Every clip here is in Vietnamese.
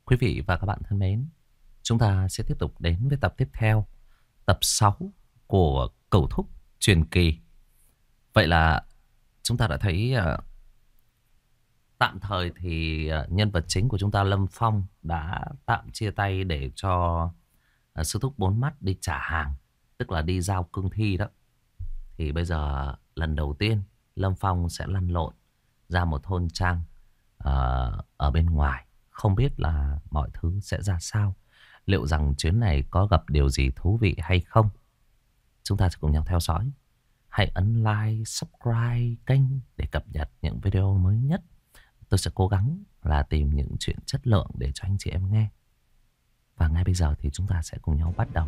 Quý vị và các bạn thân mến, chúng ta sẽ tiếp tục đến với tập tiếp theo, tập 6 của Cẩu Thúc Truyền Kỳ. Vậy là chúng ta đã thấy tạm thời thì nhân vật chính của chúng ta Lâm Phong đã tạm chia tay để cho sư thúc bốn mắt đi trả hàng, tức là đi giao cương thi đó. Thì bây giờ lần đầu tiên Lâm Phong sẽ lăn lộn ra một thôn trang ở bên ngoài. Không biết là mọi thứ sẽ ra sao. Liệu rằng chuyến này có gặp điều gì thú vị hay không? Chúng ta sẽ cùng nhau theo dõi. Hãy ấn like, subscribe kênh để cập nhật những video mới nhất. Tôi sẽ cố gắng là tìm những chuyện chất lượng để cho anh chị em nghe. Và ngay bây giờ thì chúng ta sẽ cùng nhau bắt đầu.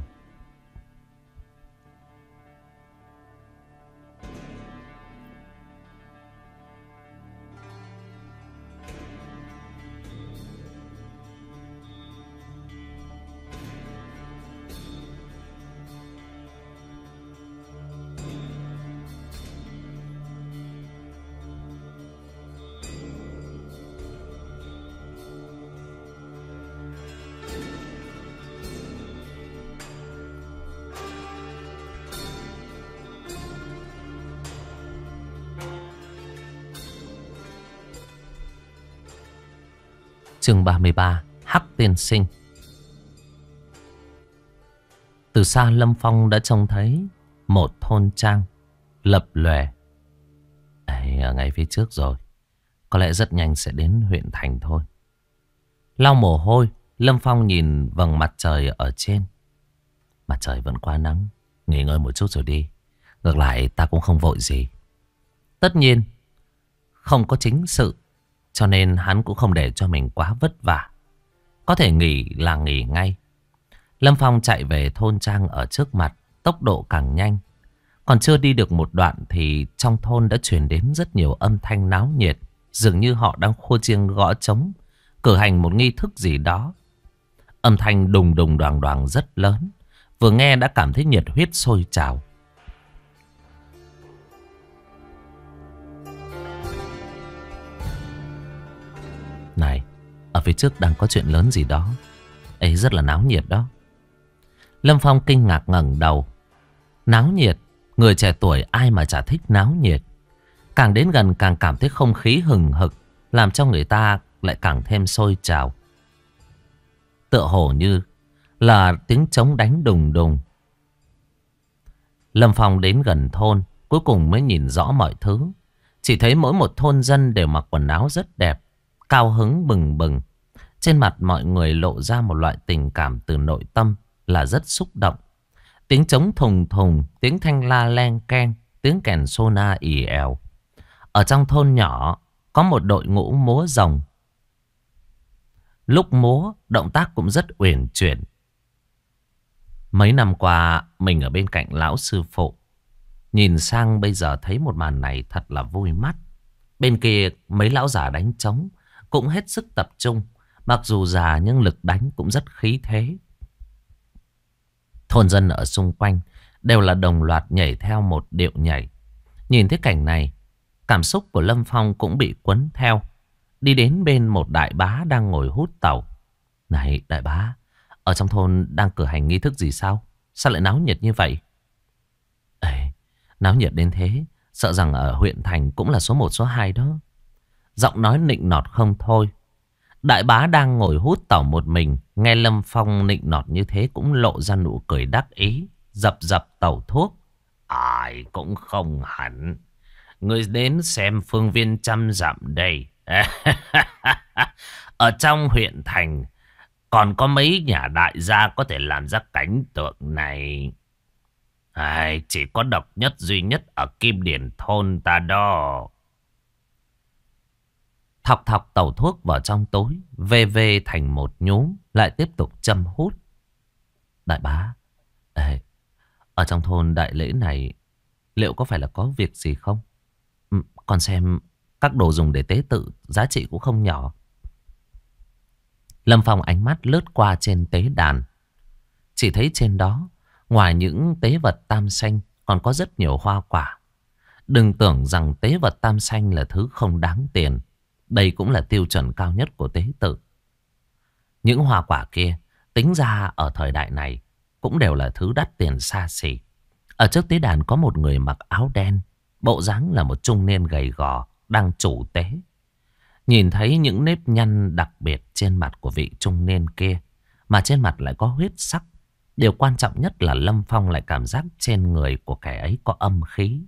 Chương 33, Hắc Tiên Sinh. Từ xa Lâm Phong đã trông thấy một thôn trang lập lòe. Ở ngay phía trước rồi. Có lẽ rất nhanh sẽ đến huyện thành thôi. Lau mồ hôi, Lâm Phong nhìn vầng mặt trời ở trên. Mặt trời vẫn quá nắng. Nghỉ ngơi một chút rồi đi. Ngược lại ta cũng không vội gì. Tất nhiên không có chính sự, cho nên hắn cũng không để cho mình quá vất vả. Có thể nghỉ là nghỉ ngay. Lâm Phong chạy về thôn trang ở trước mặt, tốc độ càng nhanh. Còn chưa đi được một đoạn thì trong thôn đã truyền đến rất nhiều âm thanh náo nhiệt. Dường như họ đang khua chiêng gõ trống, cử hành một nghi thức gì đó. Âm thanh đùng đùng đoàng đoàng rất lớn. Vừa nghe đã cảm thấy nhiệt huyết sôi trào. Này, ở phía trước đang có chuyện lớn gì đó. Ấy rất là náo nhiệt đó. Lâm Phong kinh ngạc ngẩng đầu. Náo nhiệt, người trẻ tuổi ai mà chả thích náo nhiệt. Càng đến gần càng cảm thấy không khí hừng hực, làm cho người ta lại càng thêm sôi trào. Tựa hồ như là tiếng trống đánh đùng đùng. Lâm Phong đến gần thôn, cuối cùng mới nhìn rõ mọi thứ. Chỉ thấy mỗi một thôn dân đều mặc quần áo rất đẹp, cao hứng bừng bừng. Trên mặt mọi người lộ ra một loại tình cảm từ nội tâm là rất xúc động. Tiếng trống thùng thùng, tiếng thanh la len keng, tiếng kèn sona ì èo. Ở trong thôn nhỏ có một đội ngũ múa rồng. Lúc múa, động tác cũng rất uyển chuyển. Mấy năm qua mình ở bên cạnh lão sư phụ, nhìn sang bây giờ thấy một màn này thật là vui mắt. Bên kia mấy lão già đánh trống cũng hết sức tập trung. Mặc dù già nhưng lực đánh cũng rất khí thế. Thôn dân ở xung quanh đều là đồng loạt nhảy theo một điệu nhảy. Nhìn thấy cảnh này, cảm xúc của Lâm Phong cũng bị cuốn theo. Đi đến bên một đại bá đang ngồi hút tàu. Này đại bá, ở trong thôn đang cử hành nghi thức gì sao? Sao lại náo nhiệt như vậy? Ê, náo nhiệt đến thế, sợ rằng ở huyện thành cũng là số 1 số 2 đó. Giọng nói nịnh nọt không thôi. Đại bá đang ngồi hút tàu một mình, nghe Lâm Phong nịnh nọt như thế cũng lộ ra nụ cười đắc ý, dập dập tàu thuốc. Ai cũng không hẳn. Người đến xem phương viên 100 dặm đây. Ở trong huyện thành còn có mấy nhà đại gia có thể làm ra cảnh tượng này. Chỉ có độc nhất duy nhất ở Kim Điền thôn ta đó. Thọc thọc tàu thuốc vào trong túi, vê thành một nhúm, lại tiếp tục châm hút. Đại bá, ở trong thôn đại lễ này liệu có phải là có việc gì không? Còn xem các đồ dùng để tế tự giá trị cũng không nhỏ. Lâm Phong ánh mắt lướt qua trên tế đàn. Chỉ thấy trên đó, ngoài những tế vật tam xanh còn có rất nhiều hoa quả. Đừng tưởng rằng tế vật tam xanh là thứ không đáng tiền. Đây cũng là tiêu chuẩn cao nhất của tế tự. Những hoa quả kia tính ra ở thời đại này cũng đều là thứ đắt tiền xa xỉ. Ở trước tế đàn có một người mặc áo đen, bộ dáng là một trung niên gầy gò, đang chủ tế. Nhìn thấy những nếp nhăn đặc biệt trên mặt của vị trung niên kia, mà trên mặt lại có huyết sắc. Điều quan trọng nhất là Lâm Phong lại cảm giác trên người của kẻ ấy có âm khí.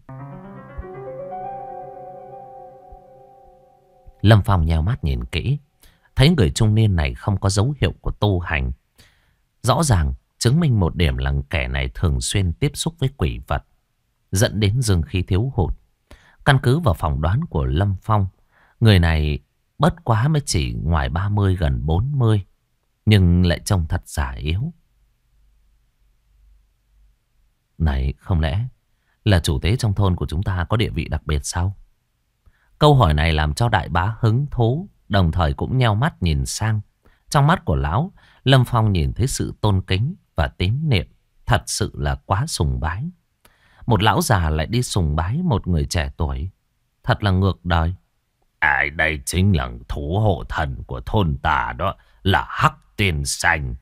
Lâm Phong nheo mắt nhìn kỹ, thấy người trung niên này không có dấu hiệu của tu hành. Rõ ràng chứng minh một điểm là kẻ này thường xuyên tiếp xúc với quỷ vật, dẫn đến dương khí thiếu hụt. Căn cứ vào phỏng đoán của Lâm Phong, người này bất quá mới chỉ ngoài 30 gần 40, nhưng lại trông thật già yếu. Này, không lẽ là chủ tế trong thôn của chúng ta có địa vị đặc biệt sao? Câu hỏi này làm cho đại bá hứng thú, đồng thời cũng nheo mắt nhìn sang. Trong mắt của lão, Lâm Phong nhìn thấy sự tôn kính và tín niệm, thật sự là quá sùng bái. Một lão già lại đi sùng bái một người trẻ tuổi, thật là ngược đời. Đây chính là thủ hộ thần của thôn ta đó, là Hắc Tiên Xanh.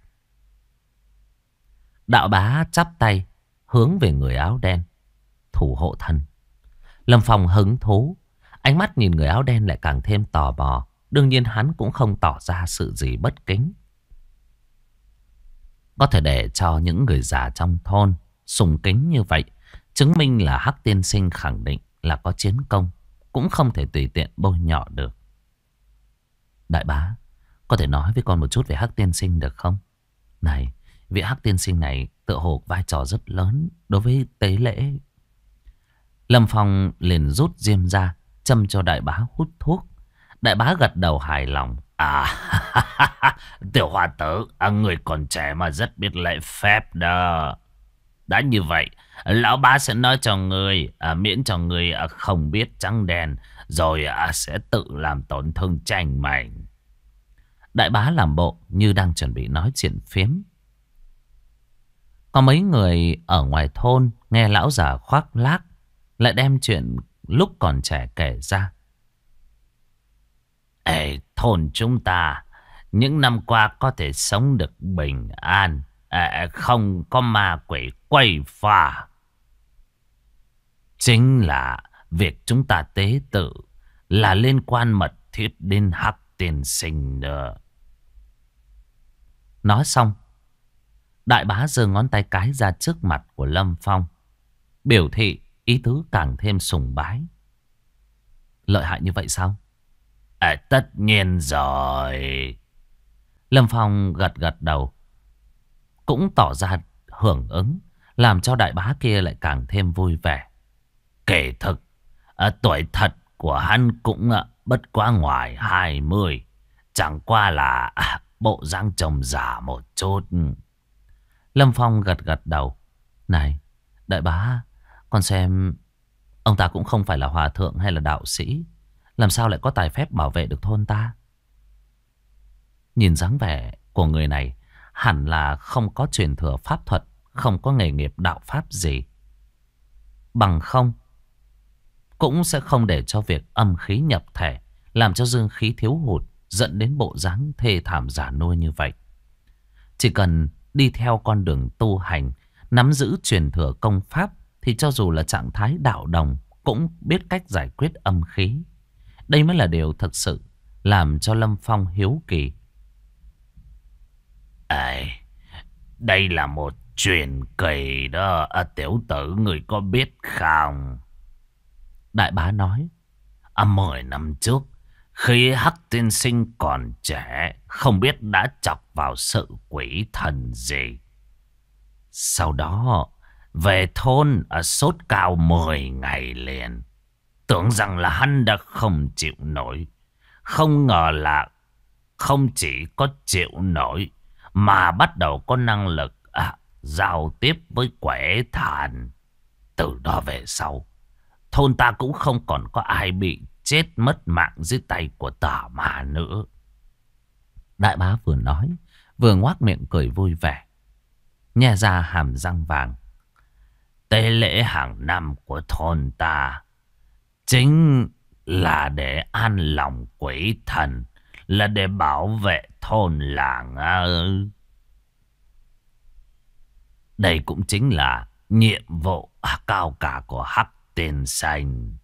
Đạo bá chắp tay hướng về người áo đen. Thủ hộ thần. Lâm Phong hứng thú, ánh mắt nhìn người áo đen lại càng thêm tò mò. Đương nhiên hắn cũng không tỏ ra sự gì bất kính. Có thể để cho những người già trong thôn sùng kính như vậy, chứng minh là Hắc Tiên Sinh khẳng định là có chiến công, cũng không thể tùy tiện bôi nhọ được. Đại bá, có thể nói với con một chút về Hắc Tiên Sinh được không? Này, vị Hắc Tiên Sinh này tựa hồ vai trò rất lớn đối với tế lễ. Lâm Phong liền rút diêm ra, châm cho đại bá hút thuốc. Đại bá gật đầu hài lòng. Tiểu hòa tử, người còn trẻ mà rất biết lễ phép đó. Đã như vậy, lão bá sẽ nói cho người, miễn cho người không biết trắng đen, rồi sẽ tự làm tổn thương tranh mình. Đại bá làm bộ như đang chuẩn bị nói chuyện phiếm. Có mấy người ở ngoài thôn nghe lão già khoác lác, lại đem chuyện lúc còn trẻ kể ra. Thôn chúng ta những năm qua có thể sống được bình an, không có ma quỷ quay phá, chính là việc chúng ta tế tự là liên quan mật thiết đến Hắc Tiên Sinh nữa. Nói xong, đại bá giơ ngón tay cái ra trước mặt của Lâm Phong, biểu thị ý tứ càng thêm sùng bái. Lợi hại như vậy sao? Tất nhiên rồi. Lâm Phong gật gật đầu, cũng tỏ ra hưởng ứng, làm cho đại bá kia lại càng thêm vui vẻ. Kể thực, tuổi thật của hắn cũng bất quá ngoài 20, chẳng qua là bộ dáng trông già một chút. Lâm Phong gật gật đầu. Này, đại bá, con xem ông ta cũng không phải là hòa thượng hay là đạo sĩ, làm sao lại có tài phép bảo vệ được thôn ta? Nhìn dáng vẻ của người này hẳn là không có truyền thừa pháp thuật, không có nghề nghiệp đạo pháp gì. Bằng không cũng sẽ không để cho việc âm khí nhập thể, làm cho dương khí thiếu hụt, dẫn đến bộ dáng thê thảm giả nuôi như vậy. Chỉ cần đi theo con đường tu hành, nắm giữ truyền thừa công pháp, thì cho dù là trạng thái đạo đồng cũng biết cách giải quyết âm khí. Đây mới là điều thực sự làm cho Lâm Phong hiếu kỳ. Đây là một truyền kỳ đó, tiểu tử người có biết không? Đại bá nói, 10 năm trước, khi Hắc Tiên Sinh còn trẻ, không biết đã chọc vào sự quỷ thần gì. Sau đó về thôn sốt cao 10 ngày liền. Tưởng rằng là hắn đã không chịu nổi. Không ngờ là không chỉ có chịu nổi, mà bắt đầu có năng lực giao tiếp với quẻ thần. Từ đó về sau, thôn ta cũng không còn có ai bị chết mất mạng dưới tay của tà ma nữa. Đại bá vừa nói, vừa ngoác miệng cười vui vẻ, nhe ra hàm răng vàng. Tế lễ hàng năm của thôn ta chính là để an lòng quỷ thần, là để bảo vệ thôn làng. Đây cũng chính là nhiệm vụ cao cả của Hắc Tiên Sinh.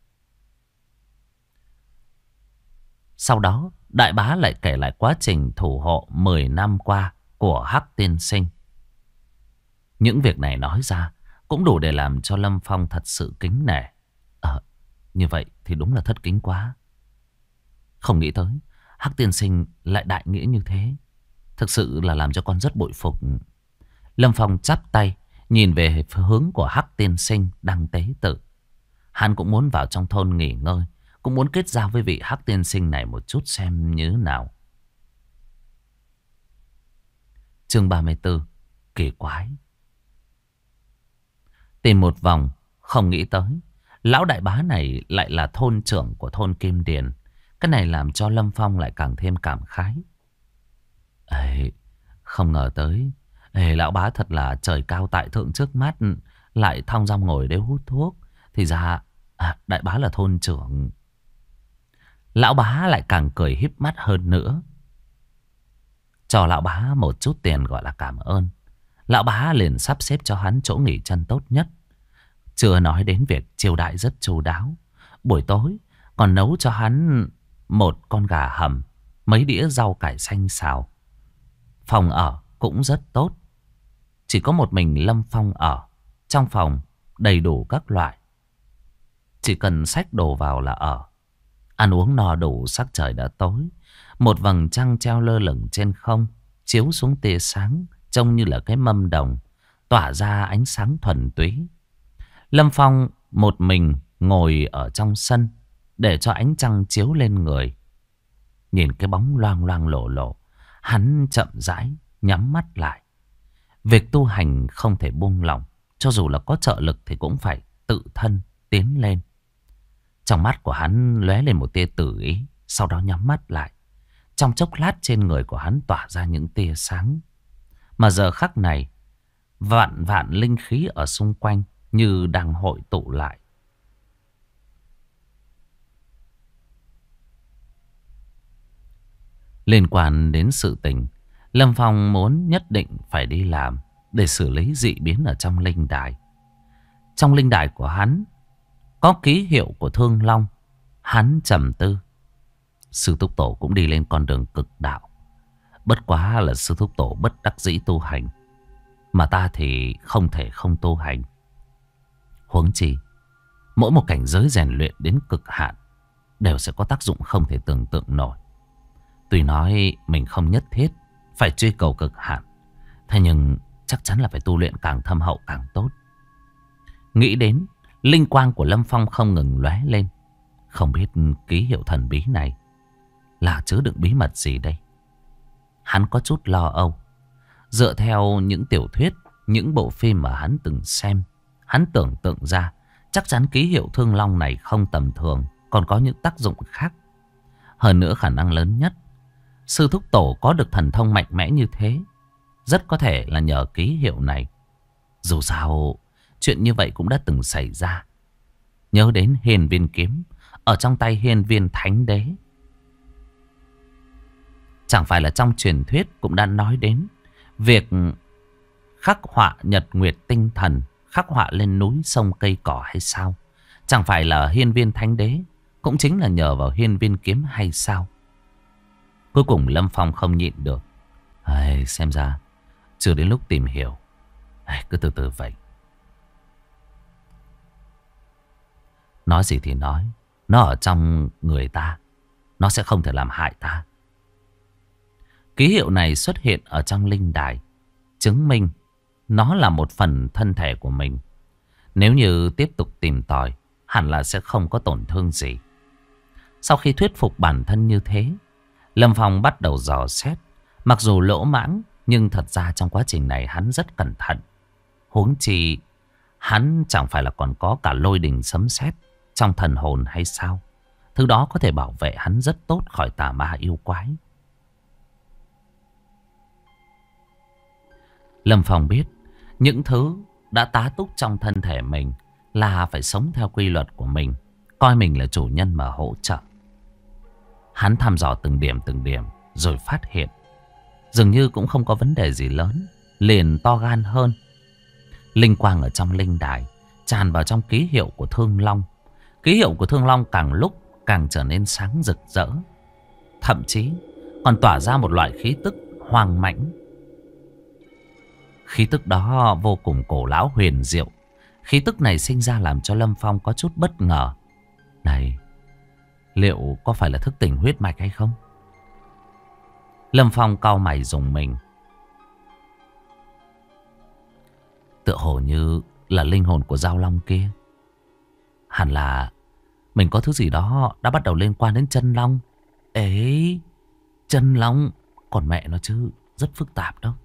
Sau đó, đại bá lại kể lại quá trình thủ hộ 10 năm qua của Hắc Tiên Sinh. Những việc này nói ra cũng đủ để làm cho Lâm Phong thật sự kính nể. Như vậy thì đúng là thất kính quá. Không nghĩ tới Hắc Tiên Sinh lại đại nghĩa như thế. Thực sự là làm cho con rất bội phục. Lâm Phong chắp tay nhìn về hướng của Hắc Tiên Sinh đang tế tự. Hắn cũng muốn vào trong thôn nghỉ ngơi, cũng muốn kết giao với vị Hắc Tiên Sinh này một chút xem như nào. Chương 34. Kỳ quái. Tìm một vòng, không nghĩ tới lão đại bá này lại là thôn trưởng của thôn Kim Điền. Cái này làm cho Lâm Phong lại càng thêm cảm khái. Không ngờ tới lão bá thật là trời cao tại thượng trước mắt, lại thong dong ngồi đấy hút thuốc. Thì ra đại bá là thôn trưởng. Lão bá lại càng cười híp mắt hơn nữa. Cho lão bá một chút tiền gọi là cảm ơn. Lão bá liền sắp xếp cho hắn chỗ nghỉ chân tốt nhất. Chưa nói đến việc chiêu đãi rất chu đáo. Buổi tối còn nấu cho hắn một con gà hầm, mấy đĩa rau cải xanh xào. Phòng ở cũng rất tốt. Chỉ có một mình Lâm Phong ở. Trong phòng đầy đủ các loại. Chỉ cần xách đồ vào là ở. Ăn uống no đủ, sắc trời đã tối. Một vầng trăng treo lơ lửng trên không, chiếu xuống tia sáng, trông như là cái mâm đồng, tỏa ra ánh sáng thuần túy. Lâm Phong một mình ngồi ở trong sân, để cho ánh trăng chiếu lên người. Nhìn cái bóng loang loang lổ lộ, hắn chậm rãi nhắm mắt lại. Việc tu hành không thể buông lỏng, cho dù là có trợ lực thì cũng phải tự thân tiến lên. Trong mắt của hắn lóe lên một tia tử ý, sau đó nhắm mắt lại. Trong chốc lát trên người của hắn tỏa ra những tia sáng. Mà giờ khắc này, vạn vạn linh khí ở xung quanh như đang hội tụ lại. Liên quan đến sự tình, Lâm Phong muốn nhất định phải đi làm để xử lý dị biến ở trong linh đài. Trong linh đài của hắn có ký hiệu của Thương Long. Hắn trầm tư. Sư Thúc Tổ cũng đi lên con đường cực đạo. Bất quá là Sư Thúc Tổ bất đắc dĩ tu hành, mà ta thì không thể không tu hành. Huống chi mỗi một cảnh giới rèn luyện đến cực hạn đều sẽ có tác dụng không thể tưởng tượng nổi. Tuy nói mình không nhất thiết phải truy cầu cực hạn, thế nhưng chắc chắn là phải tu luyện càng thâm hậu càng tốt. Nghĩ đến, linh quang của Lâm Phong không ngừng lóe lên. Không biết ký hiệu thần bí này là chứa đựng bí mật gì đây? Hắn có chút lo âu. Dựa theo những tiểu thuyết, những bộ phim mà hắn từng xem, hắn tưởng tượng ra chắc chắn ký hiệu Thương Long này không tầm thường, còn có những tác dụng khác. Hơn nữa khả năng lớn nhất, Sư Thúc Tổ có được thần thông mạnh mẽ như thế, rất có thể là nhờ ký hiệu này. Dù sao, chuyện như vậy cũng đã từng xảy ra. Nhớ đến Hiên Viên kiếm ở trong tay Hiên Viên Thánh Đế. Chẳng phải là trong truyền thuyết cũng đã nói đến việc khắc họa nhật nguyệt tinh thần, khắc họa lên núi sông cây cỏ hay sao? Chẳng phải là Hiên Viên Thánh Đế cũng chính là nhờ vào Hiên Viên kiếm hay sao? Cuối cùng Lâm Phong không nhịn được. Xem ra chưa đến lúc tìm hiểu. Cứ từ từ vậy. Nói gì thì nói, nó ở trong người ta, nó sẽ không thể làm hại ta. Ký hiệu này xuất hiện ở trong linh đài, chứng minh nó là một phần thân thể của mình. Nếu như tiếp tục tìm tòi, hẳn là sẽ không có tổn thương gì. Sau khi thuyết phục bản thân như thế, Lâm Phong bắt đầu dò xét. Mặc dù lỗ mãng, nhưng thật ra trong quá trình này hắn rất cẩn thận. Huống chi, hắn chẳng phải là còn có cả lôi đình sấm sét trong thần hồn hay sao? Thứ đó có thể bảo vệ hắn rất tốt khỏi tà ma yêu quái. Lâm Phong biết, những thứ đã tá túc trong thân thể mình là phải sống theo quy luật của mình, coi mình là chủ nhân mà hỗ trợ. Hắn thăm dò từng điểm rồi phát hiện dường như cũng không có vấn đề gì lớn, liền to gan hơn. Linh quang ở trong linh đài tràn vào trong ký hiệu của Thương Long. Ký hiệu của Thương Long càng lúc càng trở nên sáng rực rỡ, thậm chí còn tỏa ra một loại khí tức hoang mãnh. Khí tức đó vô cùng cổ lão huyền diệu. Khí tức này sinh ra làm cho Lâm Phong có chút bất ngờ. Này, liệu có phải là thức tỉnh huyết mạch hay không? Lâm Phong cau mày rùng mình. Tựa hồ như là linh hồn của Giao Long kia. Hẳn là mình có thứ gì đó đã bắt đầu liên quan đến chân long. Ấy, chân long, còn mẹ nó chứ, rất phức tạp đâu.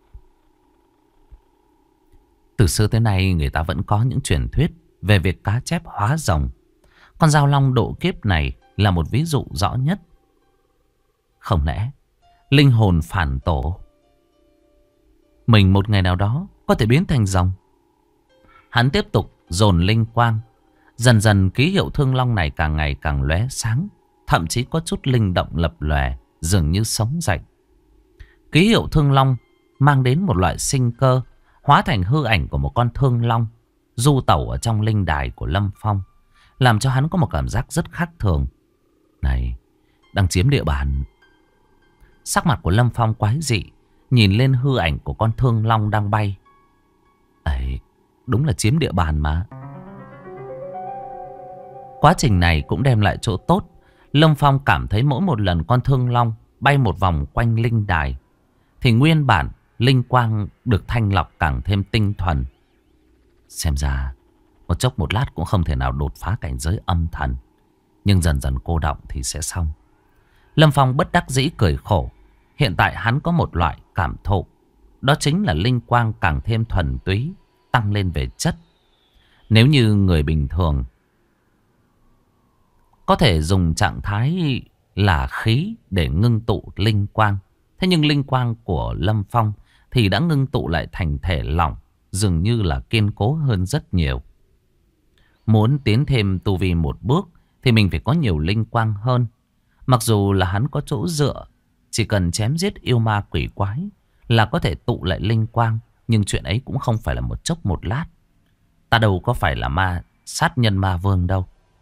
Từ xưa tới nay người ta vẫn có những truyền thuyết về việc cá chép hóa rồng. Con Giao Long độ kiếp này là một ví dụ rõ nhất. Không lẽ linh hồn phản tổ, mình một ngày nào đó có thể biến thành rồng? Hắn tiếp tục dồn linh quang. Dần dần ký hiệu Thương Long này càng ngày càng lóe sáng, thậm chí có chút linh động lập lòe, dường như sống dậy. Ký hiệu Thương Long mang đến một loại sinh cơ, hóa thành hư ảnh của một con thương long du tẩu ở trong linh đài của Lâm Phong, làm cho hắn có một cảm giác rất khác thường. Này, đang chiếm địa bàn. Sắc mặt của Lâm Phong quái dị, nhìn lên hư ảnh của con thương long đang bay. Ấy, đúng là chiếm địa bàn mà. Quá trình này cũng đem lại chỗ tốt. Lâm Phong cảm thấy mỗi một lần con thương long bay một vòng quanh linh đài thì nguyên bản linh quang được thanh lọc càng thêm tinh thuần. Xem ra một chốc một lát cũng không thể nào đột phá cảnh giới âm thần, nhưng dần dần cô đọng thì sẽ xong. Lâm Phong bất đắc dĩ cười khổ. Hiện tại hắn có một loại cảm thụ, đó chính là linh quang càng thêm thuần túy, tăng lên về chất. Nếu như người bình thường có thể dùng trạng thái là khí để ngưng tụ linh quang, thế nhưng linh quang của Lâm Phong thì đã ngưng tụ lại thành thể lỏng, dường như là kiên cố hơn rất nhiều. Muốn tiến thêm tu vi một bước thì mình phải có nhiều linh quang hơn. Mặc dù là hắn có chỗ dựa, chỉ cần chém giết yêu ma quỷ quái là có thể tụ lại linh quang, nhưng chuyện ấy cũng không phải là một chốc một lát. Ta đâu có phải là ma sát nhân ma vương đâu.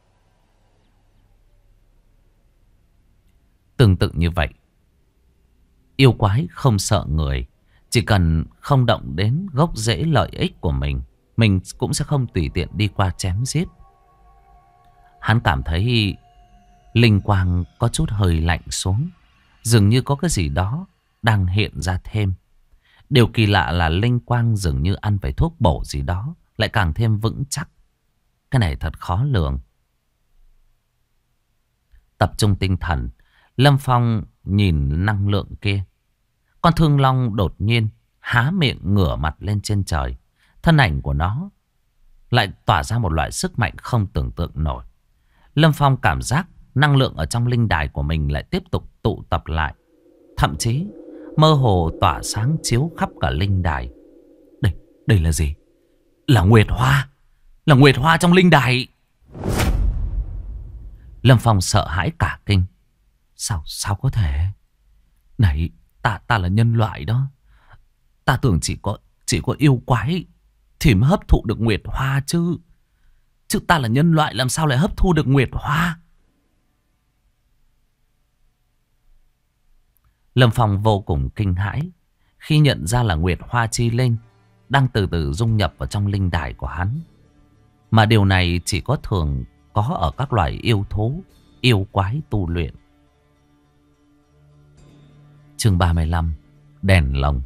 Tương tự như vậy, yêu quái không sợ người. Chỉ cần không động đến gốc rễ lợi ích của mình cũng sẽ không tùy tiện đi qua chém giết. Hắn cảm thấy linh quang có chút hơi lạnh xuống, dường như có cái gì đó đang hiện ra thêm. Điều kỳ lạ là linh quang dường như ăn phải thuốc bổ gì đó, lại càng thêm vững chắc. Cái này thật khó lường. Tập trung tinh thần, Lâm Phong nhìn năng lượng kia. Con thương long đột nhiên há miệng ngửa mặt lên trên trời. Thân ảnh của nó lại tỏa ra một loại sức mạnh không tưởng tượng nổi. Lâm Phong cảm giác năng lượng ở trong linh đài của mình lại tiếp tục tụ tập lại, thậm chí mơ hồ tỏa sáng chiếu khắp cả linh đài. Đây là gì? Là Nguyệt Hoa. Là Nguyệt Hoa trong linh đài. Lâm Phong sợ hãi cả kinh. Sao có thể? Này, ta là nhân loại đó. Ta tưởng chỉ có yêu quái thì mới hấp thụ được Nguyệt Hoa chứ. Chứ ta là nhân loại làm sao lại hấp thu được Nguyệt Hoa? Lâm Phong vô cùng kinh hãi khi nhận ra là Nguyệt Hoa chi linh đang từ từ dung nhập vào trong linh đài của hắn. Mà điều này chỉ thường có ở các loài yêu thú, yêu quái tu luyện. Chương 35: Đèn lồng.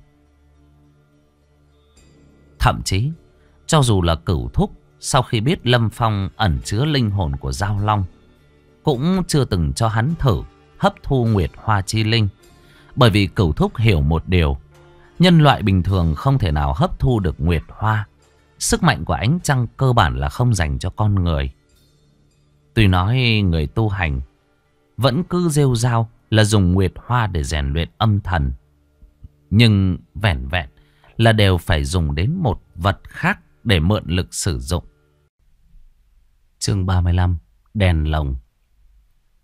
Thậm chí cho dù là Cửu Thúc sau khi biết Lâm Phong ẩn chứa linh hồn của Giao Long cũng chưa từng cho hắn thử hấp thu Nguyệt Hoa chi linh. Bởi vì Cửu Thúc hiểu một điều, nhân loại bình thường không thể nào hấp thu được Nguyệt Hoa. Sức mạnh của ánh trăng cơ bản là không dành cho con người. Tuy nói người tu hành vẫn cứ rêu rao là dùng Nguyệt Hoa để rèn luyện âm thần, nhưng vẻn vẹn là đều phải dùng đến một vật khác để mượn lực sử dụng. Chương 35: Đèn lồng.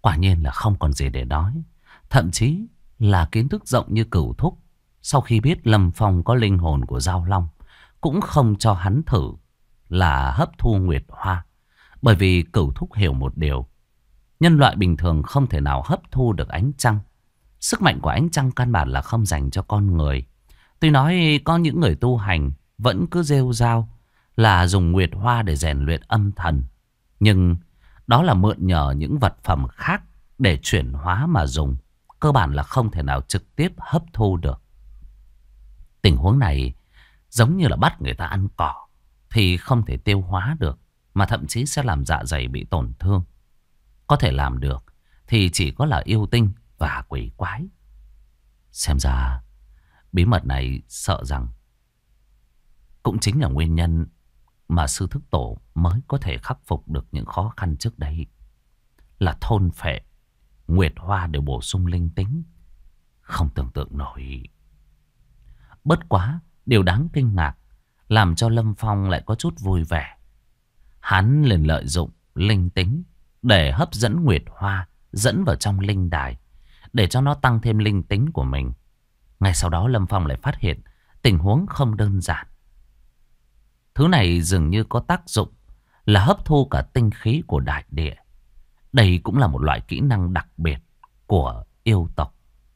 Quả nhiên là không còn gì để nói. Thậm chí là kiến thức rộng như Cửu Thúc, sau khi biết Lâm Phong có linh hồn của Giao Long, cũng không cho hắn thử là hấp thu Nguyệt Hoa. Bởi vì Cửu Thúc hiểu một điều: nhân loại bình thường không thể nào hấp thu được ánh trăng. Sức mạnh của ánh trăng căn bản là không dành cho con người. Tuy nói có những người tu hành vẫn cứ rêu rao là dùng Nguyệt Hoa để rèn luyện âm thần, nhưng đó là mượn nhờ những vật phẩm khác để chuyển hóa mà dùng. Cơ bản là không thể nào trực tiếp hấp thu được. Tình huống này giống như là bắt người ta ăn cỏ thì không thể tiêu hóa được, mà thậm chí sẽ làm dạ dày bị tổn thương. Có thể làm được thì chỉ có là yêu tinh và quỷ quái. Xem ra bí mật này sợ rằng cũng chính là nguyên nhân mà sư thức tổ mới có thể khắc phục được những khó khăn trước đây. Là thôn phệ Nguyệt Hoa đều bổ sung linh tính. Không tưởng tượng nổi. Bất quá, điều đáng kinh ngạc làm cho Lâm Phong lại có chút vui vẻ. Hắn liền lợi dụng linh tính để hấp dẫn Nguyệt Hoa dẫn vào trong linh đài, để cho nó tăng thêm linh tính của mình. Ngay sau đó Lâm Phong lại phát hiện tình huống không đơn giản. Thứ này dường như có tác dụng là hấp thu cả tinh khí của đại địa. Đây cũng là một loại kỹ năng đặc biệt của yêu tộc.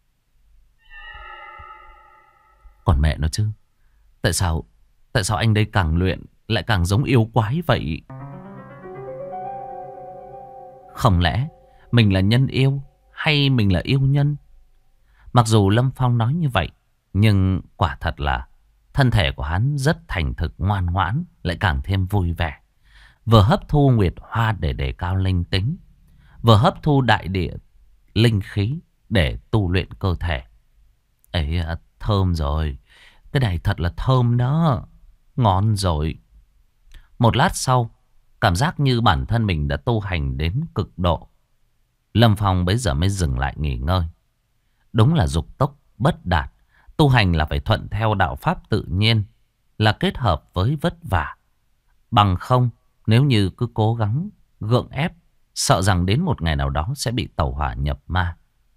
Còn mẹ nó chứ, Tại sao anh đây càng luyện lại càng giống yêu quái vậy? Không lẽ mình là nhân yêu hay mình là yêu nhân? Mặc dù Lâm Phong nói như vậy, nhưng quả thật là thân thể của hắn rất thành thực ngoan ngoãn, lại càng thêm vui vẻ. Vừa hấp thu Nguyệt Hoa để đề cao linh tính, vừa hấp thu đại địa linh khí để tu luyện cơ thể. Ấy, thơm rồi. Cái này thật là thơm đó. Ngon rồi. Một lát sau, cảm giác như bản thân mình đã tu hành đến cực độ. Lâm Phong bấy giờ mới dừng lại nghỉ ngơi. Đúng là dục tốc bất đạt. Tu hành là phải thuận theo đạo pháp tự nhiên, là kết hợp với vất vả. Bằng không, nếu như cứ cố gắng gượng ép, sợ rằng đến một ngày nào đó sẽ bị tẩu hỏa nhập ma.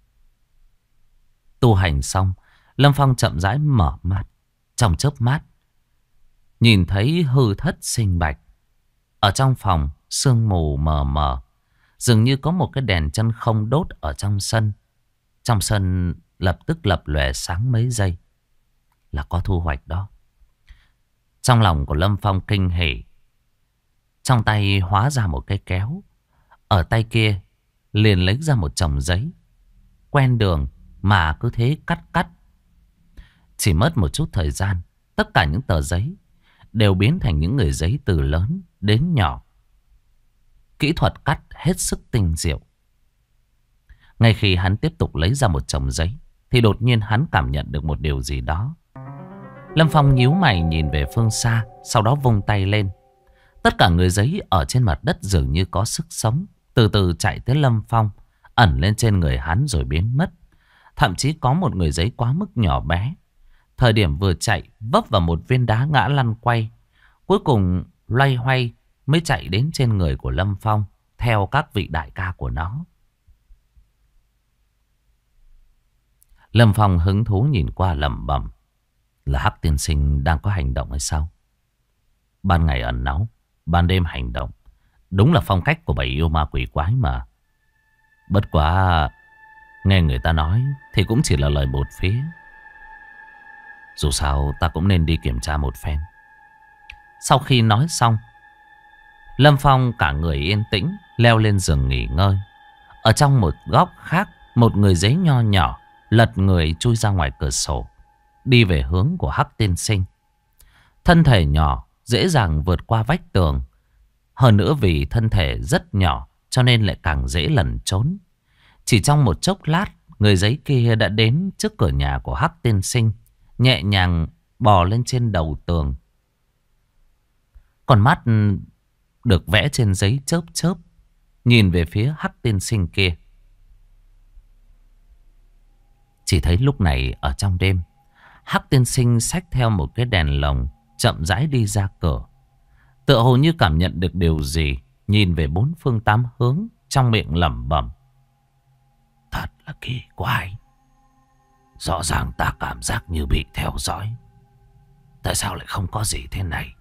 Tu hành xong, Lâm Phong chậm rãi mở mắt. Trong chớp mắt, nhìn thấy hư thất sinh bạch. Ở trong phòng, sương mù mờ mờ. Dường như có một cái đèn chân không đốt ở trong sân. Trong sân lập tức lập lòe sáng mấy giây. Là có thu hoạch đó. Trong lòng của Lâm Phong kinh hỉ. Trong tay hóa ra một cái kéo. Ở tay kia liền lấy ra một chồng giấy. Quen đường mà cứ thế cắt. Chỉ mất một chút thời gian, tất cả những tờ giấy đều biến thành những người giấy từ lớn đến nhỏ. Kỹ thuật cắt hết sức tinh diệu. Ngay khi hắn tiếp tục lấy ra một chồng giấy, thì đột nhiên hắn cảm nhận được một điều gì đó. Lâm Phong nhíu mày nhìn về phương xa, sau đó vung tay lên. Tất cả người giấy ở trên mặt đất dường như có sức sống, từ từ chạy tới Lâm Phong, ẩn lên trên người hắn rồi biến mất. Thậm chí có một người giấy quá mức nhỏ bé, thời điểm vừa chạy vấp vào một viên đá ngã lăn quay. Cuối cùng loay hoay mới chạy đến trên người của Lâm Phong, theo các vị đại ca của nó. Lâm Phong hứng thú nhìn qua lẩm bẩm. Là Hắc tiên sinh đang có hành động hay sao? Ban ngày ẩn náu, ban đêm hành động. Đúng là phong cách của bầy yêu ma quỷ quái mà. Bất quá nghe người ta nói thì cũng chỉ là lời một phía. Dù sao ta cũng nên đi kiểm tra một phen. Sau khi nói xong, Lâm Phong cả người yên tĩnh leo lên giường nghỉ ngơi. Ở trong một góc khác, một người giấy nho nhỏ lật người chui ra ngoài cửa sổ, đi về hướng của Hắc tiên sinh. Thân thể nhỏ dễ dàng vượt qua vách tường. Hơn nữa vì thân thể rất nhỏ cho nên lại càng dễ lẩn trốn. Chỉ trong một chốc lát, người giấy kia đã đến trước cửa nhà của Hắc tiên sinh, nhẹ nhàng bò lên trên đầu tường. Con mắt được vẽ trên giấy chớp chớp, nhìn về phía Hắc tiên sinh kia. Chỉ thấy lúc này ở trong đêm, Hắc tiên sinh xách theo một cái đèn lồng, chậm rãi đi ra cửa. Tựa hồ như cảm nhận được điều gì, nhìn về bốn phương tám hướng, trong miệng lẩm bẩm. thật là kỳ quái. Rõ ràng ta cảm giác như bị theo dõi. Tại sao lại không có gì thế này?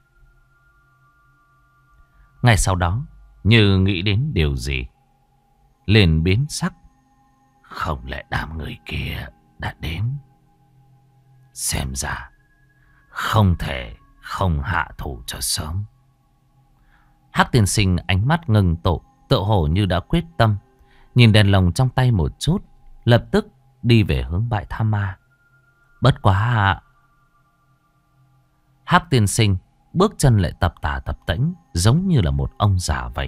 Ngay sau đó, như nghĩ đến điều gì, liền biến sắc. Không lẽ đám người kia đã đến? Xem ra không thể không hạ thủ cho sớm. Hắc tiên sinh ánh mắt ngưng tụ, tựa hồ như đã quyết tâm. Nhìn đèn lồng trong tay một chút, lập tức đi về hướng bãi tha ma. Bất quá, Hắc tiên sinh bước chân lại tập tả tập tễnh, giống như là một ông già vậy.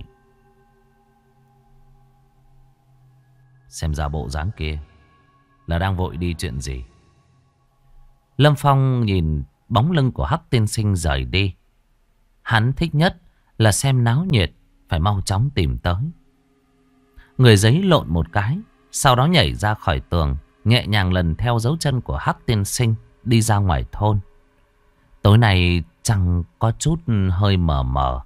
Xem ra bộ dáng kia là đang vội đi chuyện gì. Lâm Phong nhìn bóng lưng của Hắc tiên sinh rời đi. Hắn thích nhất là xem náo nhiệt, phải mau chóng tìm tới. Người giấy lộn một cái, sau đó nhảy ra khỏi tường, nhẹ nhàng lần theo dấu chân của Hắc tiên sinh đi ra ngoài thôn. Tối nay trăng có chút hơi mờ mờ.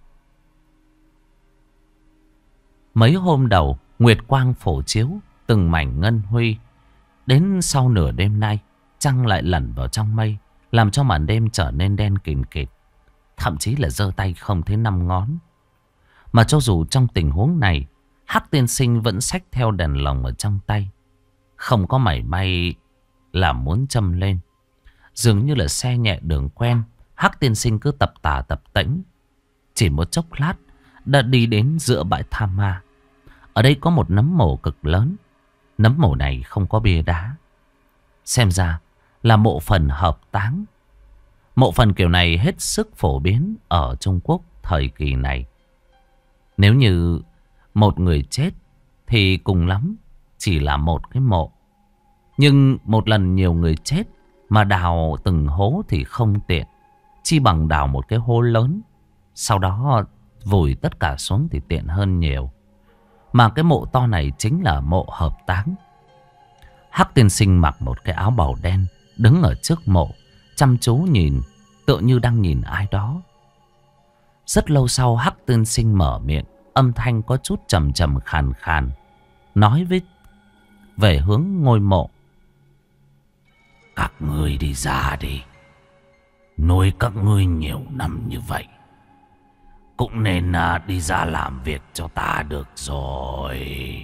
Mấy hôm đầu, nguyệt quang phổ chiếu từng mảnh ngân huy. Đến sau nửa đêm nay, trăng lại lẩn vào trong mây, làm cho màn đêm trở nên đen kịt kịt. Thậm chí là giơ tay không thấy 5 ngón. Mà cho dù trong tình huống này, Hắc tiên sinh vẫn xách theo đèn lồng ở trong tay, không có mảy may là muốn châm lên. Dường như là xe nhẹ đường quen, Hắc tiên sinh cứ tập tả tập tễnh. Chỉ một chốc lát đã đi đến giữa bãi tha ma. Ở đây có một nấm mồ cực lớn. Nấm mồ này không có bia đá, xem ra là mộ phần hợp táng. Mộ phần kiểu này hết sức phổ biến ở Trung Quốc thời kỳ này. Nếu như một người chết thì cùng lắm chỉ là một cái mộ. Nhưng một lần nhiều người chết mà đào từng hố thì không tiện. Chi bằng đào một cái hố lớn, sau đó vùi tất cả xuống thì tiện hơn nhiều. Mà cái mộ to này chính là mộ hợp táng. Hắc tiên sinh mặc một cái áo bào đen, đứng ở trước mộ, chăm chú nhìn, tựa như đang nhìn ai đó. Rất lâu sau, Hắc tiên sinh mở miệng, âm thanh có chút trầm trầm khàn khàn, nói về hướng ngôi mộ. Các ngươi đi ra đi. Nuôi các ngươi nhiều năm như vậy, cũng nên đi ra làm việc cho ta được rồi.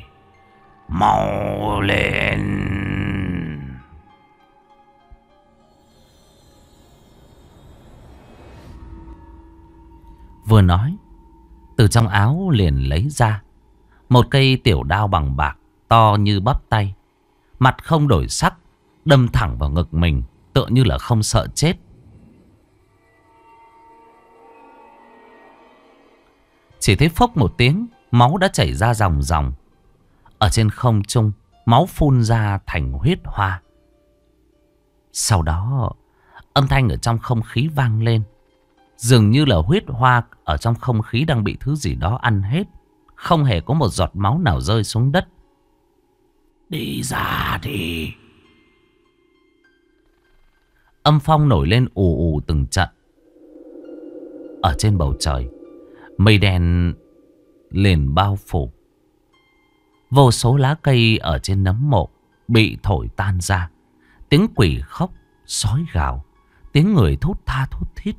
Mau lên. Vừa nói, từ trong áo liền lấy ra một cây tiểu đao bằng bạc, to như bắp tay. Mặt không đổi sắc, đâm thẳng vào ngực mình, tựa như là không sợ chết. Chỉ thấy phốc một tiếng, máu đã chảy ra ròng ròng. Ở trên không trung, máu phun ra thành huyết hoa. Sau đó, âm thanh ở trong không khí vang lên. Dường như là huyết hoa ở trong không khí đang bị thứ gì đó ăn hết. Không hề có một giọt máu nào rơi xuống đất. Đi ra đi. Âm phong nổi lên ù ù từng trận. Ở trên bầu trời, mây đen liền bao phủ. Vô số lá cây ở trên nấm mộ bị thổi tan ra. Tiếng quỷ khóc, sói gào, tiếng người thút tha thút thít.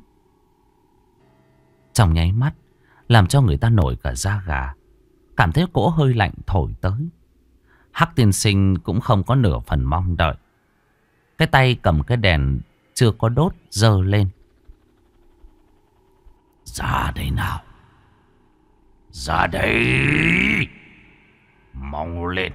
Trong nháy mắt, làm cho người ta nổi cả da gà. Cảm thấy cỗ hơi lạnh thổi tới. Hắc tiên sinh cũng không có nửa phần mong đợi. Cái tay cầm cái đèn chưa có đốt giơ lên. Ra đây nào. Ra đây. Mau lên.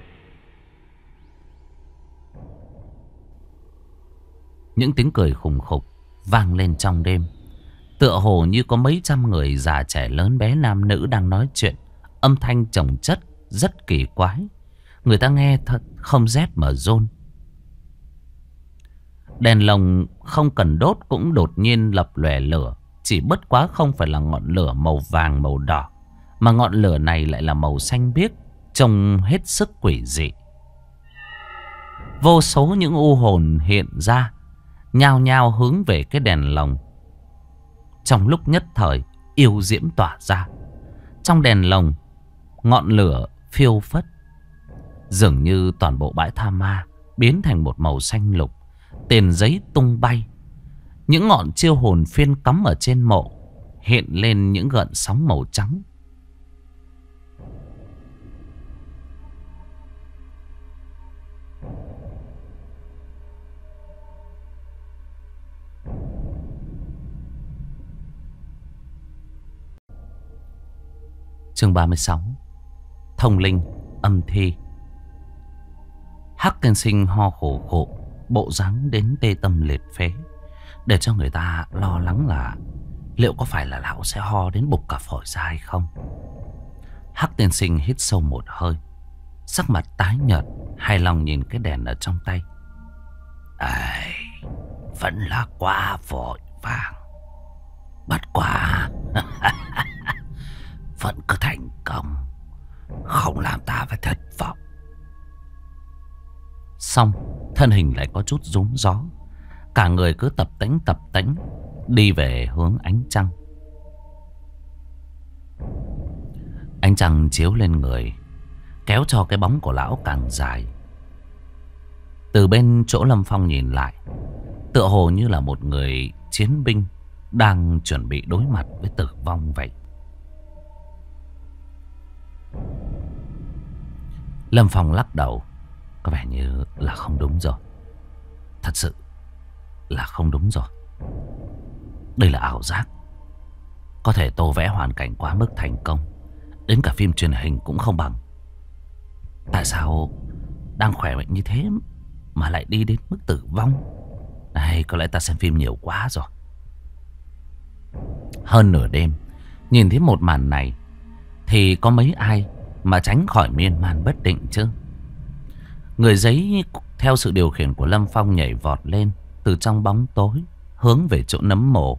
Những tiếng cười khùng khục vang lên trong đêm. Tựa hồ như có mấy trăm người già trẻ lớn bé nam nữ đang nói chuyện. Âm thanh chồng chất rất kỳ quái. Người ta nghe thật không rét mà run. Đèn lồng không cần đốt cũng đột nhiên lập lòe lửa. Chỉ bất quá không phải là ngọn lửa màu vàng màu đỏ, mà ngọn lửa này lại là màu xanh biếc, trông hết sức quỷ dị. Vô số những u hồn hiện ra, nhao nhao hướng về cái đèn lồng. Trong lúc nhất thời, yêu diễm tỏa ra. Trong đèn lồng, ngọn lửa phiêu phất. Dường như toàn bộ bãi tha ma biến thành một màu xanh lục. Tiền giấy tung bay. Những ngọn chiêu hồn phiên cắm ở trên mộ hiện lên những gợn sóng màu trắng. Chương 36. Thông linh âm thi. Hắc tiên sinh ho khổ khổ, bộ dáng đến tê tâm liệt phế, để cho người ta lo lắng là liệu có phải là lão sẽ ho đến bục cả phổi ra hay không. Hắc tiên sinh hít sâu một hơi, sắc mặt tái nhợt, hài lòng nhìn cái đèn ở trong tay. Vẫn là quá vội vàng. Bất quá vẫn cứ thành công, không làm ta phải thất vọng. Xong, thân hình lại có chút rúm gió. Cả người cứ tập tễnh đi về hướng ánh trăng. Ánh trăng chiếu lên người, kéo cho cái bóng của lão càng dài. Từ bên chỗ Lâm Phong nhìn lại, tựa hồ như là một người chiến binh đang chuẩn bị đối mặt với tử vong vậy. Lâm Phong lắc đầu, có vẻ như là không đúng rồi. Thật sự là không đúng rồi. Đây là ảo giác. Có thể tô vẽ hoàn cảnh quá mức thành công, đến cả phim truyền hình cũng không bằng. Tại sao đang khỏe mạnh như thế mà lại đi đến mức tử vong? Này, có lẽ ta xem phim nhiều quá rồi. Hơn nửa đêm, nhìn thấy một màn này thì có mấy ai mà tránh khỏi miên man bất định chứ. Người giấy theo sự điều khiển của Lâm Phong nhảy vọt lên từ trong bóng tối, hướng về chỗ nấm mồ.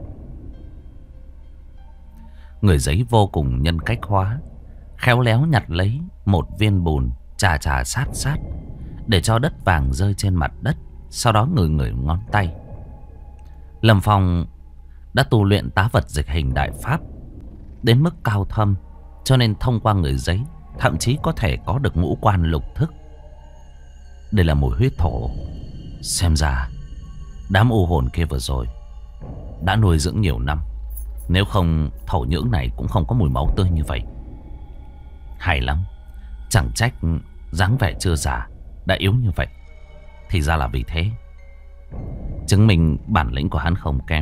Người giấy vô cùng nhân cách hóa, khéo léo nhặt lấy một viên bùn, chà sát để cho đất vàng rơi trên mặt đất, sau đó ngửi ngón tay. Lâm Phong đã tu luyện tá vật dịch hình đại pháp đến mức cao thâm, cho nên thông qua người giấy thậm chí có thể có được ngũ quan lục thức. Đây là mùi huyết thổ. Xem ra đám u hồn kia vừa rồi đã nuôi dưỡng nhiều năm, nếu không thổ nhưỡng này cũng không có mùi máu tươi như vậy. Hay lắm. Chẳng trách dáng vẻ chưa già đã yếu như vậy. Thì ra là vì thế. Chứng minh bản lĩnh của hắn không kém.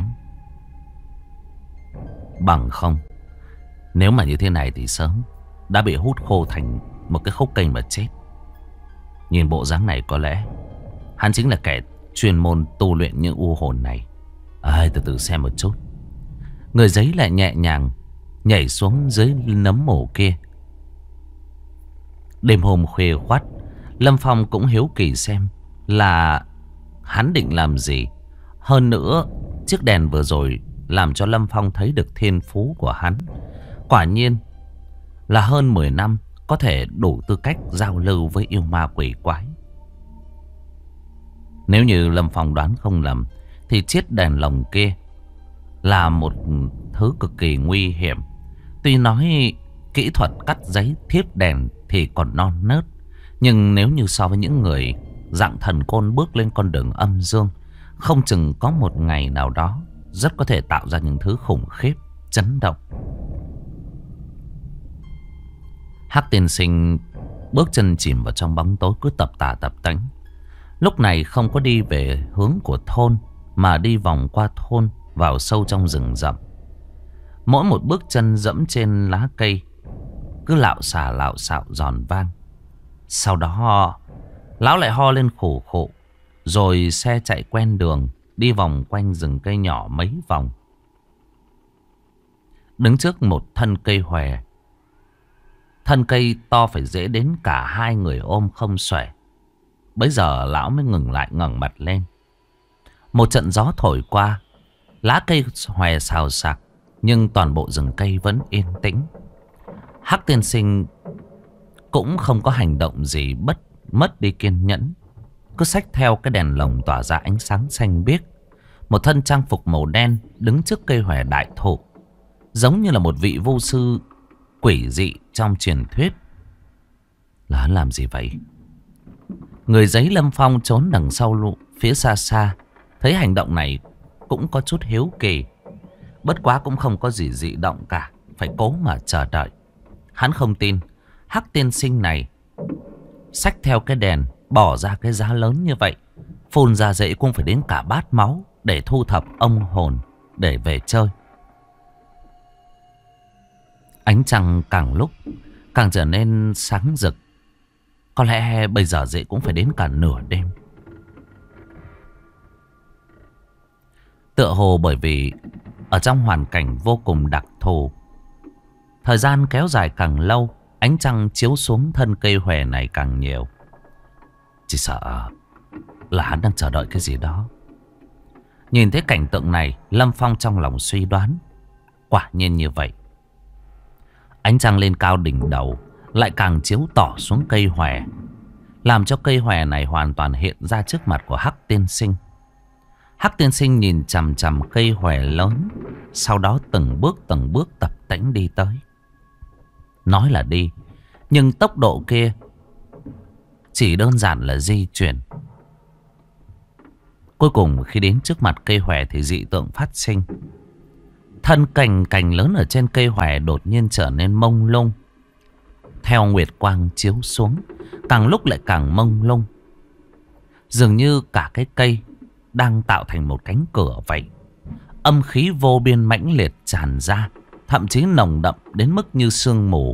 Bằng không, nếu mà như thế này thì sớm đã bị hút khô thành một cái khúc cây mà chết. Nhìn bộ dáng này có lẽ hắn chính là kẻ chuyên môn tu luyện những u hồn này. Từ từ xem một chút. Người giấy lại nhẹ nhàng nhảy xuống dưới nấm mồ kia. Đêm hôm khuya khoắt, Lâm Phong cũng hiếu kỳ xem là hắn định làm gì. Hơn nữa, chiếc đèn vừa rồi làm cho Lâm Phong thấy được thiên phú của hắn. Quả nhiên là hơn 10 năm có thể đủ tư cách giao lưu với yêu ma quỷ quái. Nếu như Lâm Phong đoán không lầm thì chiếc đèn lồng kia là một thứ cực kỳ nguy hiểm. Tuy nói kỹ thuật cắt giấy thiếp đèn thì còn non nớt, nhưng nếu như so với những người dạng thần côn bước lên con đường âm dương, không chừng có một ngày nào đó rất có thể tạo ra những thứ khủng khiếp, chấn động. Hắc tiên sinh bước chân chìm vào trong bóng tối, cứ tập tà tập tánh. Lúc này không có đi về hướng của thôn, mà đi vòng qua thôn vào sâu trong rừng rậm. Mỗi một bước chân dẫm trên lá cây cứ lạo xạo giòn vang. Sau đó lão lại ho lên khổ khổ, rồi xe chạy quen đường, đi vòng quanh rừng cây nhỏ mấy vòng. Đứng trước một thân cây hòe. Thân cây to phải dễ đến cả hai người ôm không xuể. Bấy giờ lão mới ngừng lại, ngẩng mặt lên. Một trận gió thổi qua, lá cây hòe xào xạc, nhưng toàn bộ rừng cây vẫn yên tĩnh. Hắc tiên sinh cũng không có hành động gì mất đi kiên nhẫn, cứ xách theo cái đèn lồng tỏa ra ánh sáng xanh biếc. Một thân trang phục màu đen đứng trước cây hòe đại thụ, giống như là một vị vô sư quỷ dị trong truyền thuyết. Là hắn làm gì vậy? Người giấy Lâm Phong trốn đằng sau lụ phía xa xa, thấy hành động này cũng có chút hiếu kỳ. Bất quá cũng không có gì dị động cả, phải cố mà chờ đợi. Hắn không tin Hắc tiên sinh này xách theo cái đèn, bỏ ra cái giá lớn như vậy, phun ra dậy cũng phải đến cả bát máu để thu thập ông hồn để về chơi. Ánh trăng càng lúc càng trở nên sáng rực. Có lẽ bây giờ dậy cũng phải đến cả nửa đêm. Tựa hồ bởi vì ở trong hoàn cảnh vô cùng đặc thù, thời gian kéo dài càng lâu, ánh trăng chiếu xuống thân cây hòe này càng nhiều. Chỉ sợ là hắn đang chờ đợi cái gì đó. Nhìn thấy cảnh tượng này, Lâm Phong trong lòng suy đoán. Quả nhiên như vậy. Ánh trăng lên cao đỉnh đầu lại càng chiếu tỏ xuống cây hòe, làm cho cây hòe này hoàn toàn hiện ra trước mặt của Hắc tiên sinh. Hắc tiên sinh nhìn chằm chằm cây hòe lớn, sau đó từng bước tập tễnh đi tới. Nói là đi, nhưng tốc độ kia chỉ đơn giản là di chuyển. Cuối cùng khi đến trước mặt cây hòe thì dị tượng phát sinh. Thân cành lớn ở trên cây hòe đột nhiên trở nên mông lung. Theo nguyệt quang chiếu xuống, càng lúc lại càng mông lung. Dường như cả cái cây đang tạo thành một cánh cửa vậy. Âm khí vô biên mãnh liệt tràn ra, thậm chí nồng đậm đến mức như sương mù.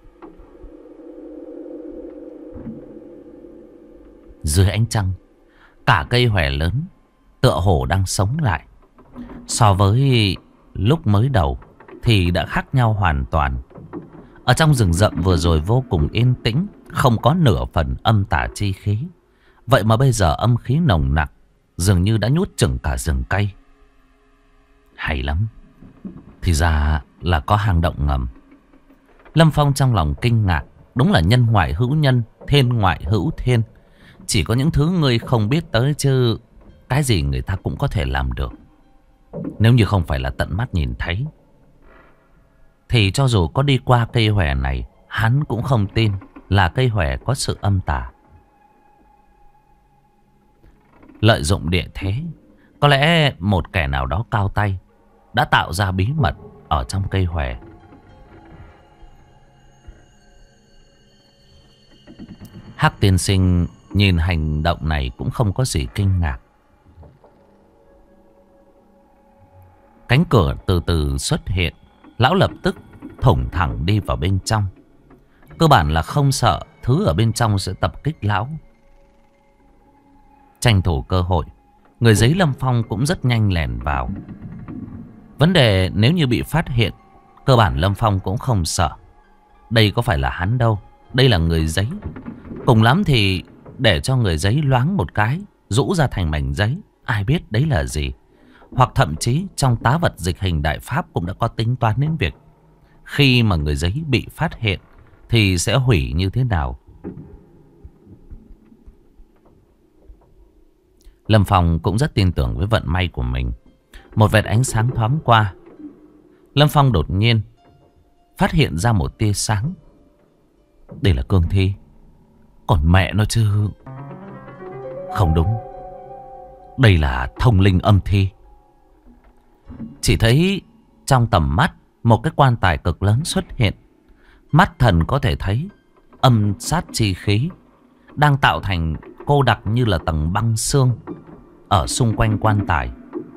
Dưới ánh trăng, cả cây hòe lớn tựa hồ đang sống lại. So với lúc mới đầu thì đã khác nhau hoàn toàn. Ở trong rừng rậm vừa rồi vô cùng yên tĩnh, không có nửa phần âm tà chi khí. Vậy mà bây giờ âm khí nồng nặc, dường như đã nhốt chừng cả rừng cây. Hay lắm. Thì ra là có hang động ngầm. Lâm Phong trong lòng kinh ngạc. Đúng là nhân ngoại hữu nhân, thiên ngoại hữu thiên. Chỉ có những thứ ngươi không biết tới chứ cái gì người ta cũng có thể làm được. Nếu như không phải là tận mắt nhìn thấy, thì cho dù có đi qua cây hòe này, hắn cũng không tin là cây hòe có sự âm tà. Lợi dụng địa thế, có lẽ một kẻ nào đó cao tay đã tạo ra bí mật ở trong cây hòe. Hắc tiên sinh nhìn hành động này cũng không có gì kinh ngạc. Cánh cửa từ từ xuất hiện. Lão lập tức thủng thẳng đi vào bên trong. Cơ bản là không sợ thứ ở bên trong sẽ tập kích lão. Tranh thủ cơ hội, người giấy Lâm Phong cũng rất nhanh lẻn vào. Vấn đề nếu như bị phát hiện, cơ bản Lâm Phong cũng không sợ. Đây có phải là hắn đâu, đây là người giấy. Cùng lắm thì để cho người giấy loáng một cái, rũ ra thành mảnh giấy, ai biết đấy là gì. Hoặc thậm chí trong tá vật dịch hình đại pháp cũng đã có tính toán đến việc khi mà người giấy bị phát hiện thì sẽ hủy như thế nào. Lâm Phong cũng rất tin tưởng với vận may của mình. Một vệt ánh sáng thoáng qua, Lâm Phong đột nhiên phát hiện ra một tia sáng. Đây là cương thi. Còn mẹ nó chứ. Không đúng, đây là thông linh âm thi. Chỉ thấy trong tầm mắt một cái quan tài cực lớn xuất hiện. Mắt thần có thể thấy âm sát chi khí đang tạo thành cô đặc như là tầng băng xương ở xung quanh quan tài.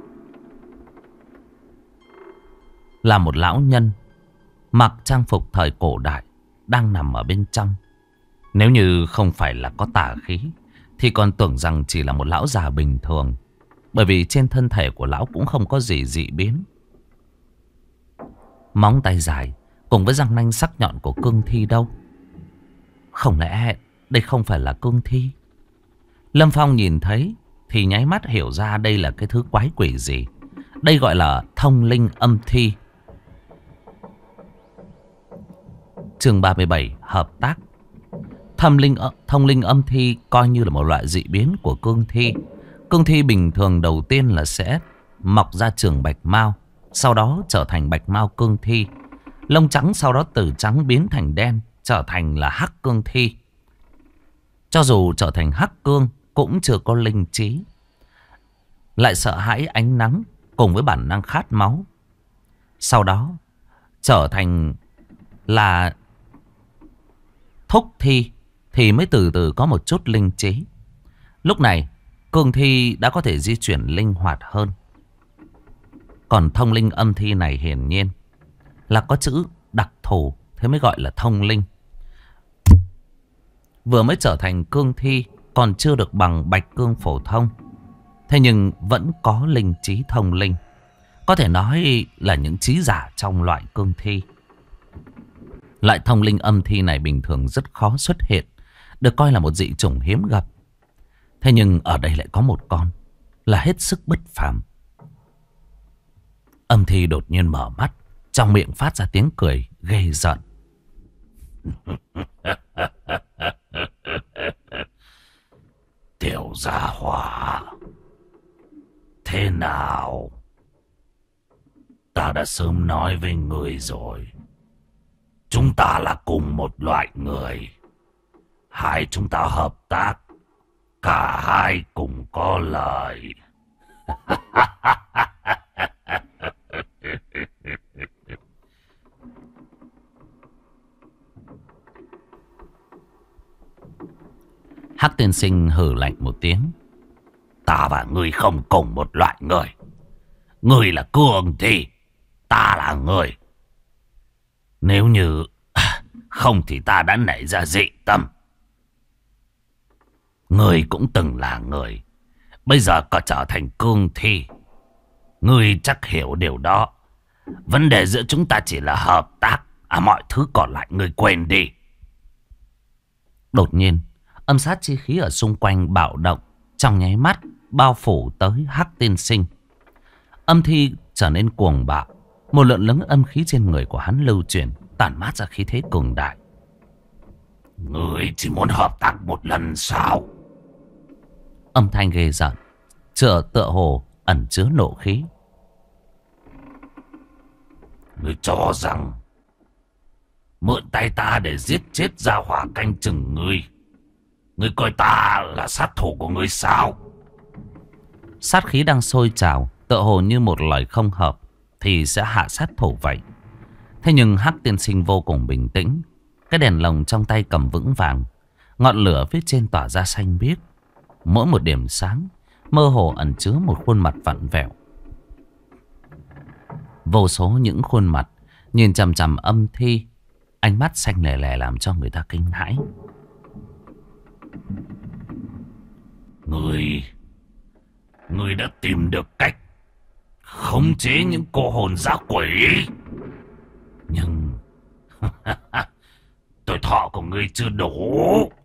Là một lão nhân mặc trang phục thời cổ đại đang nằm ở bên trong. Nếu như không phải là có tà khí thì còn tưởng rằng chỉ là một lão già bình thường, bởi vì trên thân thể của lão cũng không có gì dị biến. Móng tay dài cùng với răng nanh sắc nhọn của cương thi đâu. Không lẽ đây không phải là cương thi? Lâm Phong nhìn thấy thì nháy mắt hiểu ra đây là cái thứ quái quỷ gì. Đây gọi là thông linh âm thi. Chương 37 hợp tác. Thông linh âm thi coi như là một loại dị biến của cương thi. Cương thi bình thường đầu tiên là sẽ mọc ra trường bạch mao, sau đó trở thành bạch mao cương thi. Lông trắng sau đó từ trắng biến thành đen, trở thành là hắc cương thi. Cho dù trở thành hắc cương cũng chưa có linh trí, lại sợ hãi ánh nắng cùng với bản năng khát máu. Sau đó trở thành là thúc thi thì mới từ từ có một chút linh trí. Lúc này cương thi đã có thể di chuyển linh hoạt hơn. Còn thông linh âm thi này hiển nhiên là có chữ đặc thù, thế mới gọi là thông linh. Vừa mới trở thành cương thi, còn chưa được bằng bạch cương phổ thông, thế nhưng vẫn có linh trí thông linh. Có thể nói là những trí giả trong loại cương thi. Loại thông linh âm thi này bình thường rất khó xuất hiện, được coi là một dị chủng hiếm gặp. Thế nhưng ở đây lại có một con là hết sức bất phàm. Âm thi đột nhiên mở mắt, trong miệng phát ra tiếng cười ghê rợn. Tiểu gia hỏa, thế nào? Ta đã sớm nói với người rồi, chúng ta là cùng một loại người. Hai chúng ta hợp tác, cả hai cùng có lợi. Hắc tiên sinh hừ lạnh một tiếng. Ta và ngươi không cùng một loại người. Ngươi là cương thi, ta là người. Nếu như không thì ta đã nảy ra dị tâm. Ngươi cũng từng là người, bây giờ có trở thành cương thi. Ngươi chắc hiểu điều đó. Vấn đề giữa chúng ta chỉ là hợp tác. Mọi thứ còn lại ngươi quên đi. Đột nhiên âm sát chi khí ở xung quanh bạo động, trong nháy mắt bao phủ tới Hắc tiên sinh. Âm thi trở nên cuồng bạo. Một lượng lớn âm khí trên người của hắn lưu chuyển, tản mát ra khí thế cường đại. Ngươi chỉ muốn hợp tác một lần sao? Âm thanh ghê rợn, tựa hồ ẩn chứa nộ khí. Ngươi cho rằng mượn tay ta để giết chết gia hỏa canh chừng ngươi, ngươi coi ta là sát thủ của ngươi sao? Sát khí đang sôi trào, tựa hồ như một lời không hợp thì sẽ hạ sát thủ vậy. Thế nhưng Hắc tiên sinh vô cùng bình tĩnh. Cái đèn lồng trong tay cầm vững vàng, ngọn lửa phía trên tỏa ra xanh biếc. Mỗi một điểm sáng mơ hồ ẩn chứa một khuôn mặt vặn vẹo. Vô số những khuôn mặt nhìn chằm chằm âm thi, ánh mắt xanh lè lè làm cho người ta kinh hãi. Ngươi đã tìm được cách khống chế những cô hồn dã quỷ. Nhưng tuổi thọ của ngươi chưa đủ.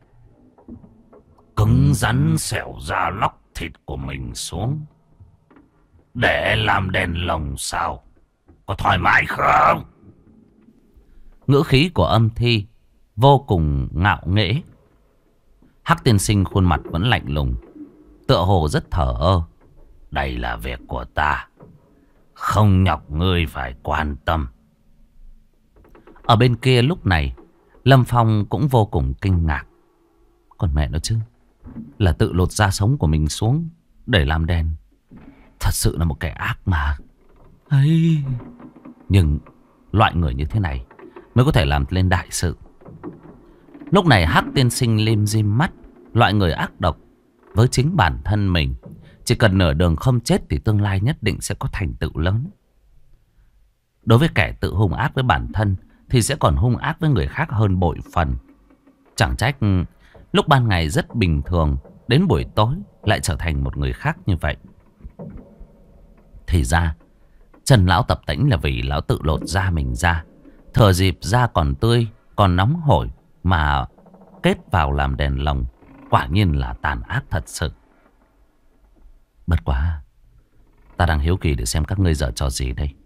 Cứng rắn xẻo ra lóc thịt của mình xuống để làm đèn lồng sao? Có thoải mái không? Ngữ khí của âm thi vô cùng ngạo nghễ. Hắc tiên sinh khuôn mặt vẫn lạnh lùng, tựa hồ rất thờ ơ. Đây là việc của ta, không nhọc ngươi phải quan tâm. Ở bên kia lúc này Lâm Phong cũng vô cùng kinh ngạc. Còn mẹ nó chứ, là tự lột da sống của mình xuống để làm đèn. Thật sự là một kẻ ác mà. Ấy. Nhưng loại người như thế này mới có thể làm lên đại sự. Lúc này Hắc tiên sinh lim dim mắt. Loại người ác độc với chính bản thân mình, chỉ cần nửa đường không chết thì tương lai nhất định sẽ có thành tựu lớn. Đối với kẻ tự hung ác với bản thân thì sẽ còn hung ác với người khác hơn bội phần. Chẳng trách lúc ban ngày rất bình thường, đến buổi tối lại trở thành một người khác như vậy. Thì ra Trần lão tập tễnh là vì lão tự lột da mình ra, thừa dịp da còn tươi, còn nóng hổi mà kết vào làm đèn lồng. Quả nhiên là tàn ác thật sự. Bất quá, ta đang hiếu kỳ để xem các ngươi giở trò gì đây.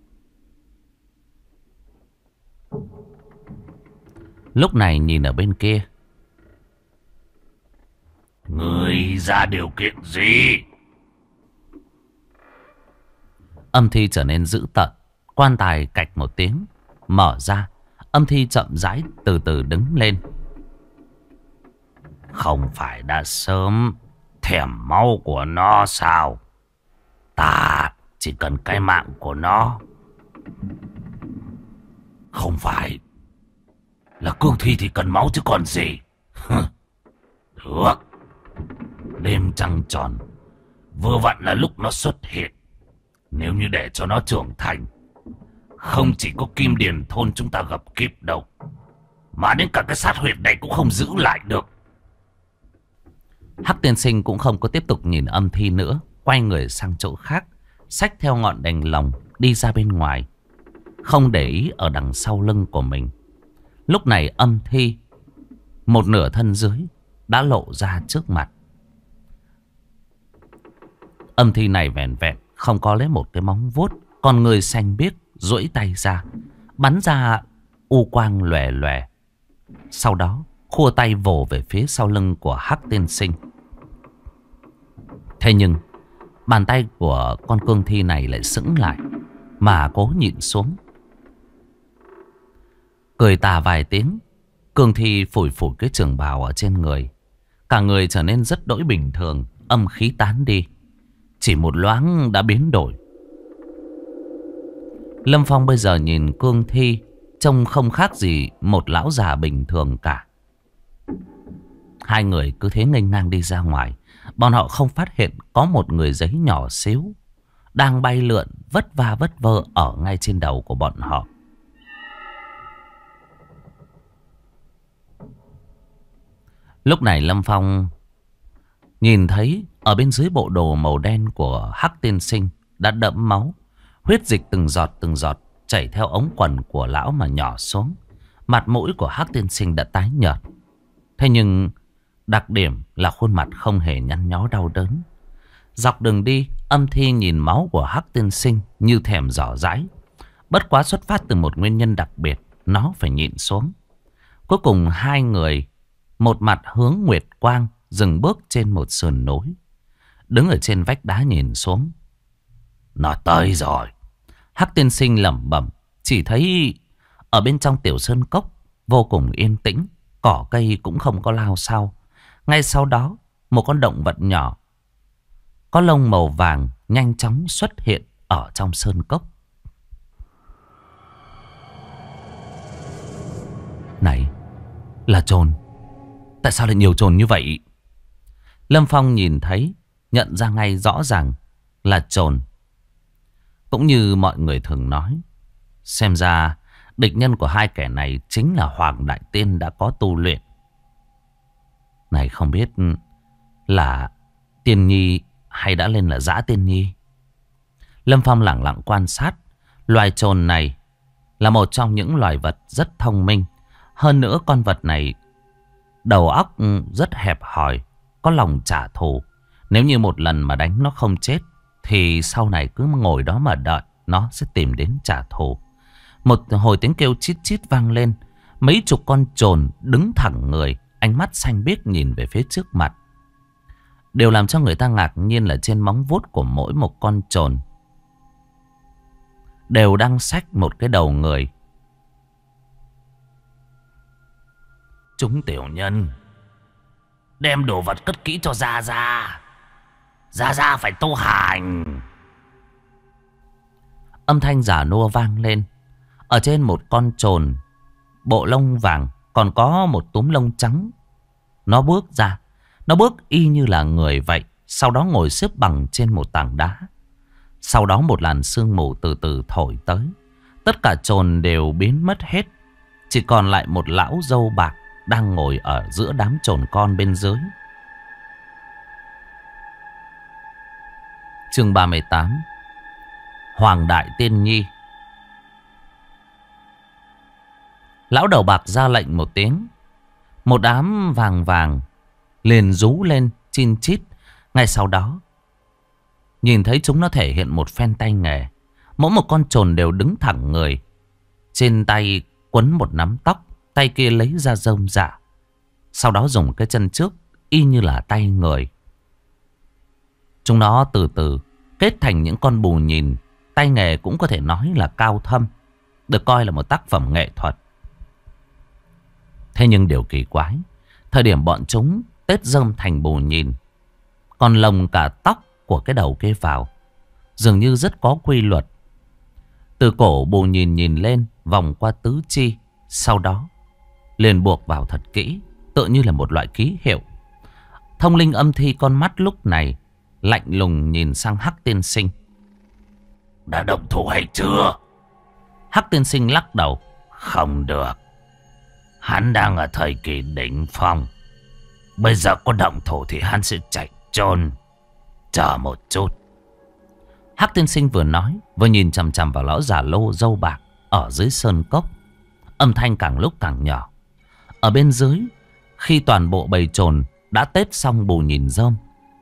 Lúc này nhìn ở bên kia. Ngươi ra điều kiện gì? Âm thi trở nên dữ tợn. Quan tài cạch một tiếng mở ra. Âm thi chậm rãi từ từ đứng lên. Không phải đã sớm thèm máu của nó sao? Ta chỉ cần cái mạng của nó. Không phải là cương thi thì cần máu chứ còn gì. Được. Đêm trăng tròn vừa vặn là lúc nó xuất hiện. Nếu như để cho nó trưởng thành, không chỉ có Kim Điền thôn chúng ta gặp kịp đâu, mà đến cả cái sát huyệt này cũng không giữ lại được. Hắc tiên sinh cũng không có tiếp tục nhìn âm thi nữa, quay người sang chỗ khác, xách theo ngọn đèn lồng đi ra bên ngoài, không để ý ở đằng sau lưng của mình. Lúc này âm thi một nửa thân dưới đã lộ ra trước mặt. Âm thi này vẹn vẹn không có lấy một cái móng vuốt, con người xanh biếc duỗi tay ra, bắn ra u quang lòe lòe. Sau đó khua tay vồ về phía sau lưng của Hắc tiên sinh. Thế nhưng bàn tay của con cương thi này lại sững lại, mà cố nhịn xuống. Cười tà vài tiếng, cương thi phủi phủi cái trường bào ở trên người. Cả người trở nên rất đỗi bình thường, âm khí tán đi. Chỉ một loáng đã biến đổi. Lâm Phong bây giờ nhìn cương thi trông không khác gì một lão già bình thường cả. Hai người cứ thế nghênh ngang đi ra ngoài. Bọn họ không phát hiện có một người giấy nhỏ xíu đang bay lượn vất va vất vơ ở ngay trên đầu của bọn họ. Lúc này Lâm Phong nhìn thấy ở bên dưới bộ đồ màu đen của Hắc tiên sinh đã đẫm máu. Huyết dịch từng giọt chảy theo ống quần của lão mà nhỏ xuống. Mặt mũi của Hắc tiên sinh đã tái nhợt. Thế nhưng đặc điểm là khuôn mặt không hề nhăn nhó đau đớn. Dọc đường đi, âm thi nhìn máu của Hắc tiên sinh như thèm dò dãi. Bất quá xuất phát từ một nguyên nhân đặc biệt, nó phải nhịn xuống. Cuối cùng hai người một mặt hướng Nguyệt Quang dừng bước trên một sườn núi. Đứng ở trên vách đá nhìn xuống. Nó tới rồi. Hắc tiên sinh lẩm bẩm. Chỉ thấy ở bên trong tiểu sơn cốc vô cùng yên tĩnh. Cỏ cây cũng không có lao sao. Ngay sau đó một con động vật nhỏ có lông màu vàng nhanh chóng xuất hiện ở trong sơn cốc. Này là chồn. Tại sao lại nhiều chồn như vậy? Lâm Phong nhìn thấy, nhận ra ngay rõ ràng là chồn. Cũng như mọi người thường nói, xem ra địch nhân của hai kẻ này chính là Hoàng Đại Tiên đã có tu luyện. Này không biết là Tiên Nhi hay đã lên là Dã Tiên Nhi. Lâm Phong lẳng lặng quan sát. Loài chồn này là một trong những loài vật rất thông minh. Hơn nữa con vật này đầu óc rất hẹp hòi, có lòng trả thù. Nếu như một lần mà đánh nó không chết, thì sau này cứ ngồi đó mà đợi, nó sẽ tìm đến trả thù. Một hồi tiếng kêu chít chít vang lên. Mấy chục con chồn đứng thẳng người, ánh mắt xanh biếc nhìn về phía trước mặt. Điều làm cho người ta ngạc nhiên là trên móng vuốt của mỗi một con chồn đều đang xách một cái đầu người. Chúng tiểu nhân đem đồ vật cất kỹ cho Gia Gia. Gia Gia phải tu hành. Âm thanh giả nua vang lên. Ở trên một con chồn bộ lông vàng còn có một túm lông trắng. Nó bước ra. Nó bước y như là người vậy. Sau đó ngồi xếp bằng trên một tảng đá. Sau đó một làn sương mù từ từ thổi tới. Tất cả chồn đều biến mất hết. Chỉ còn lại một lão râu bạc đang ngồi ở giữa đám chồn con bên dưới. Chương 38. Hoàng Đại Tiên Nhi. Lão đầu bạc ra lệnh một tiếng. Một đám vàng vàng liền rú lên chin chít. Ngay sau đó nhìn thấy chúng nó thể hiện một phen tay nghề. Mỗi một con chồn đều đứng thẳng người. Trên tay quấn một nắm tóc, tay kia lấy ra rơm rạ. Sau đó dùng cái chân trước y như là tay người. Chúng nó từ từ kết thành những con bù nhìn. Tay nghề cũng có thể nói là cao thâm, được coi là một tác phẩm nghệ thuật. Thế nhưng điều kỳ quái, thời điểm bọn chúng tết rơm thành bù nhìn. Còn lồng cả tóc của cái đầu kia vào, dường như rất có quy luật. Từ cổ bù nhìn nhìn lên, vòng qua tứ chi, sau đó liền buộc vào thật kỹ, tựa như là một loại ký hiệu. Thông linh âm thi con mắt lúc này lạnh lùng nhìn sang Hắc tiên sinh. Đã động thủ hay chưa? Hắc tiên sinh lắc đầu. Không được. Hắn đang ở thời kỳ đỉnh phong. Bây giờ có động thủ thì hắn sẽ chạy trốn. Chờ một chút. Hắc tiên sinh vừa nói, vừa nhìn chằm chằm vào lão già lô râu bạc ở dưới sơn cốc. Âm thanh càng lúc càng nhỏ. Ở bên dưới, khi toàn bộ bầy trồn đã tết xong bù nhìn rơm,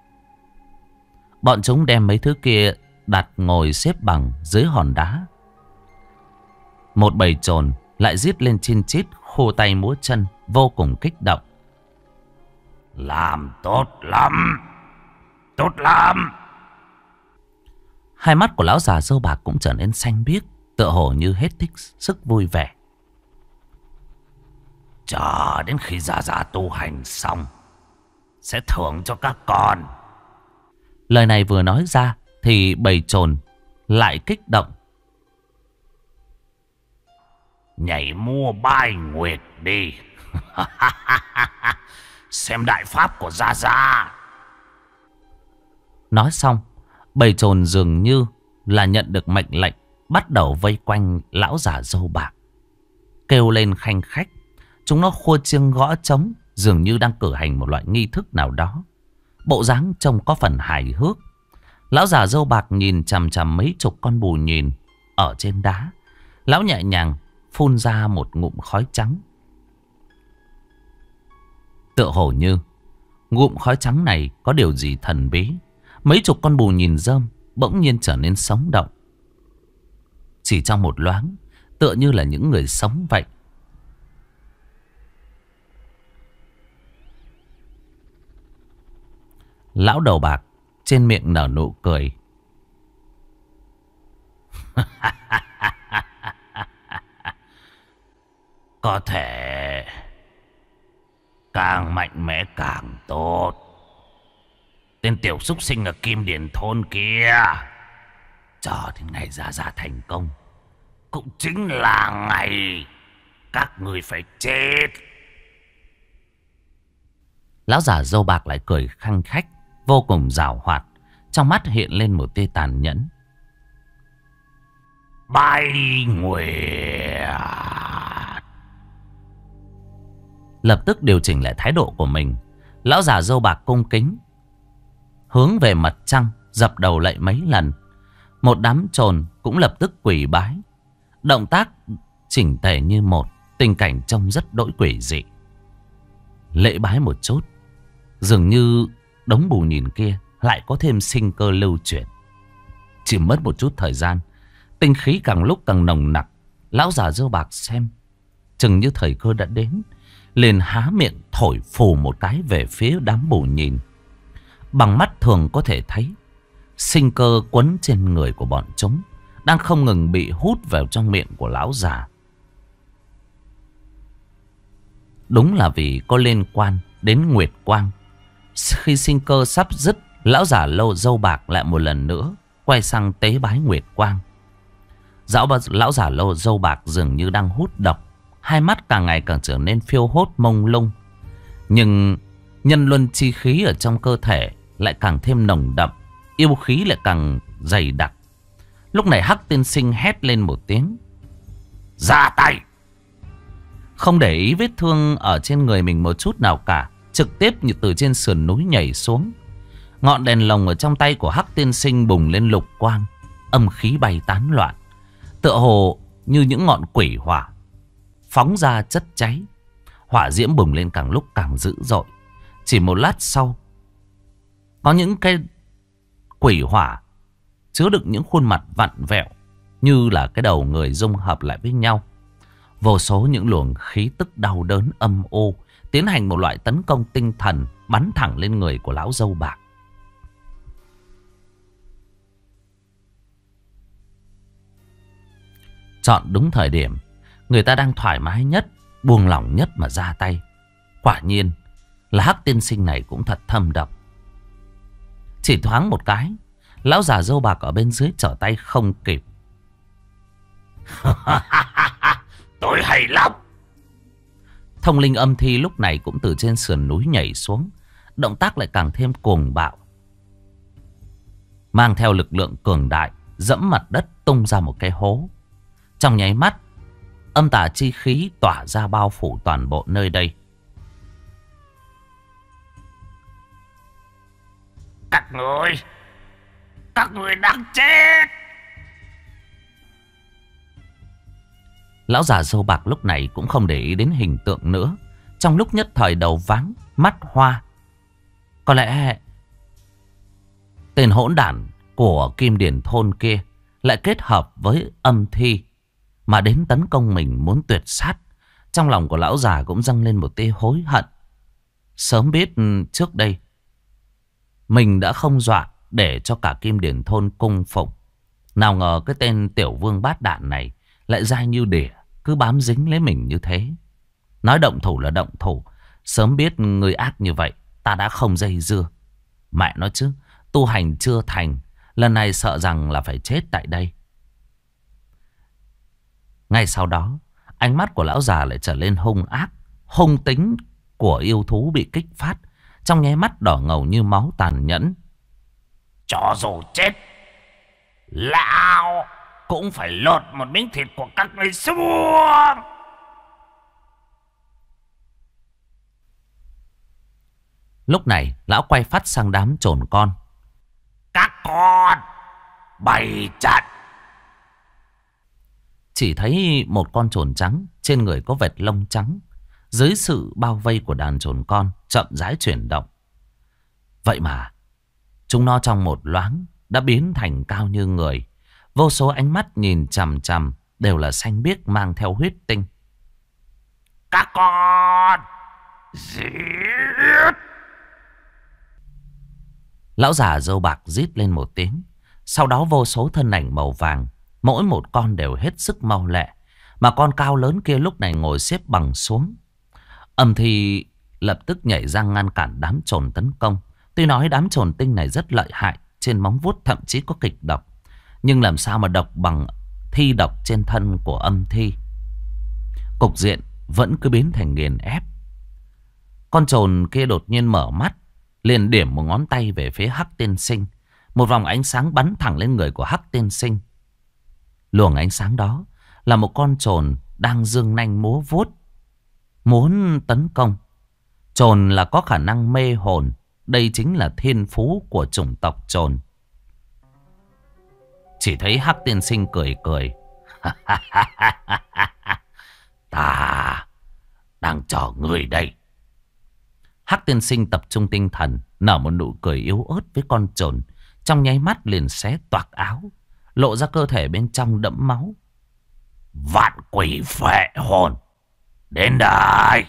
bọn chúng đem mấy thứ kia đặt ngồi xếp bằng dưới hòn đá. Một bầy trồn lại rít lên chin chít, khô tay múa chân, vô cùng kích động. Làm tốt lắm. Tốt lắm. Hai mắt của lão già râu bạc cũng trở nên xanh biếc, tựa hồ như hết thích sức vui vẻ. Chờ đến khi Gia Gia tu hành xong, sẽ thưởng cho các con. Lời này vừa nói ra thì bầy trồn lại kích động. Nhảy mua bai nguyệt đi. Xem đại pháp của Gia Gia. Nói xong, bầy trồn dường như là nhận được mệnh lệnh, bắt đầu vây quanh lão già râu bạc, kêu lên khanh khách. Chúng nó khua chiêng gõ trống, dường như đang cử hành một loại nghi thức nào đó. Bộ dáng trông có phần hài hước. Lão già râu bạc nhìn chằm chằm mấy chục con bù nhìn ở trên đá. Lão nhẹ nhàng phun ra một ngụm khói trắng. Tựa hồ như ngụm khói trắng này có điều gì thần bí. Mấy chục con bù nhìn rơm bỗng nhiên trở nên sống động. Chỉ trong một loáng, tựa như là những người sống vậy. Lão đầu bạc trên miệng nở nụ cười. Có thể càng mạnh mẽ càng tốt. Tên tiểu súc sinh ở Kim Điền thôn kia, chờ đến ngày Gia Gia thành công, cũng chính là ngày các người phải chết. Lão già râu bạc lại cười khanh khách, vô cùng giảo hoạt. Trong mắt hiện lên một tia tàn nhẫn. Bai nguyệt. Lập tức điều chỉnh lại thái độ của mình. Lão già râu bạc cung kính hướng về mặt trăng, dập đầu lạy mấy lần. Một đám trồn cũng lập tức quỳ bái, động tác chỉnh tề như một. Tình cảnh trông rất đỗi quỷ dị. Lễ bái một chút, dường như đống bù nhìn kia lại có thêm sinh cơ lưu chuyển. Chỉ mất một chút thời gian, tinh khí càng lúc càng nồng nặc. Lão già râu bạc xem chừng như thời cơ đã đến, liền há miệng thổi phù một cái về phía đám bù nhìn. Bằng mắt thường có thể thấy sinh cơ quấn trên người của bọn chúng đang không ngừng bị hút vào trong miệng của lão già. Đúng là vì có liên quan đến Nguyệt Quang. Khi sinh cơ sắp dứt, lão già râu bạc lại một lần nữa quay sang tế bái Nguyệt Quang. Lão già râu bạc dường như đang hút độc, hai mắt càng ngày càng trở nên phiêu hốt mông lung. Nhưng nhân luân chi khí ở trong cơ thể lại càng thêm nồng đậm, yêu khí lại càng dày đặc. Lúc này Hắc tiên sinh hét lên một tiếng: ra tay! Không để ý vết thương ở trên người mình một chút nào cả, trực tiếp như từ trên sườn núi nhảy xuống. Ngọn đèn lồng ở trong tay của Hắc tiên sinh bùng lên lục quang, âm khí bay tán loạn, tựa hồ như những ngọn quỷ hỏa phóng ra chất cháy. Hỏa diễm bùng lên càng lúc càng dữ dội. Chỉ một lát sau, có những cái quỷ hỏa chứa đựng những khuôn mặt vặn vẹo như là cái đầu người dung hợp lại với nhau. Vô số những luồng khí tức đau đớn âm u tiến hành một loại tấn công tinh thần, bắn thẳng lên người của lão râu bạc. Chọn đúng thời điểm, người ta đang thoải mái nhất, buông lỏng nhất mà ra tay. Quả nhiên, là Hắc tiên sinh này cũng thật thâm độc. Chỉ thoáng một cái, lão già râu bạc ở bên dưới trở tay không kịp. Tôi hay lắm. Thông linh âm thi lúc này cũng từ trên sườn núi nhảy xuống, động tác lại càng thêm cuồng bạo, mang theo lực lượng cường đại, dẫm mặt đất tung ra một cái hố. Trong nháy mắt, âm tà chi khí tỏa ra bao phủ toàn bộ nơi đây. Các người đang chết. Lão già râu bạc lúc này cũng không để ý đến hình tượng nữa. Trong lúc nhất thời đầu váng, mắt hoa. Có lẽ tên hỗn đản của Kim Điển thôn kia lại kết hợp với âm thi mà đến tấn công mình, muốn tuyệt sát. Trong lòng của lão già cũng dâng lên một tia hối hận. Sớm biết trước đây mình đã không dọa để cho cả Kim Điển thôn cung phụng. Nào ngờ cái tên tiểu vương bát đạn này lại dai như đỉa, cứ bám dính lấy mình như thế. Nói động thủ là động thủ. Sớm biết người ác như vậy, ta đã không dây dưa. Mẹ nói chứ, tu hành chưa thành, lần này sợ rằng là phải chết tại đây. Ngay sau đó, ánh mắt của lão già lại trở lên hung ác. Hung tính của yêu thú bị kích phát, trong nháy mắt đỏ ngầu như máu tàn nhẫn. Cho dù chết, lão cũng phải lột một miếng thịt của các người xuống. Lúc này, lão quay phát sang đám trồn con. Các con bày trận. Chỉ thấy một con trồn trắng, trên người có vệt lông trắng, dưới sự bao vây của đàn trồn con chậm rãi chuyển động. Vậy mà chúng nó trong một loáng đã biến thành cao như người. Vô số ánh mắt nhìn chằm chằm đều là xanh biếc mang theo huyết tinh. Các con giết. Lão già râu bạc rít lên một tiếng. Sau đó vô số thân ảnh màu vàng, mỗi một con đều hết sức mau lẹ. Mà con cao lớn kia lúc này ngồi xếp bằng xuống. Âm thi lập tức nhảy ra ngăn cản đám trồn tấn công. Tuy nói đám trồn tinh này rất lợi hại, trên móng vuốt thậm chí có kịch độc, nhưng làm sao mà độc bằng thi độc trên thân của âm thi. Cục diện vẫn cứ biến thành nghiền ép. Con trồn kia đột nhiên mở mắt, liền điểm một ngón tay về phía Hắc tiên sinh. Một vòng ánh sáng bắn thẳng lên người của Hắc tiên sinh. Luồng ánh sáng đó là một con trồn đang giương nanh múa vuốt, muốn tấn công. Trồn là có khả năng mê hồn. Đây chính là thiên phú của chủng tộc trồn. Chỉ thấy Hắc tiên sinh cười cười. Ta đang chờ người đây. Hắc tiên sinh tập trung tinh thần, nở một nụ cười yếu ớt với con trồn. Trong nháy mắt liền xé toạc áo, lộ ra cơ thể bên trong đẫm máu. Vạn quỷ phệ hồn, đến đây.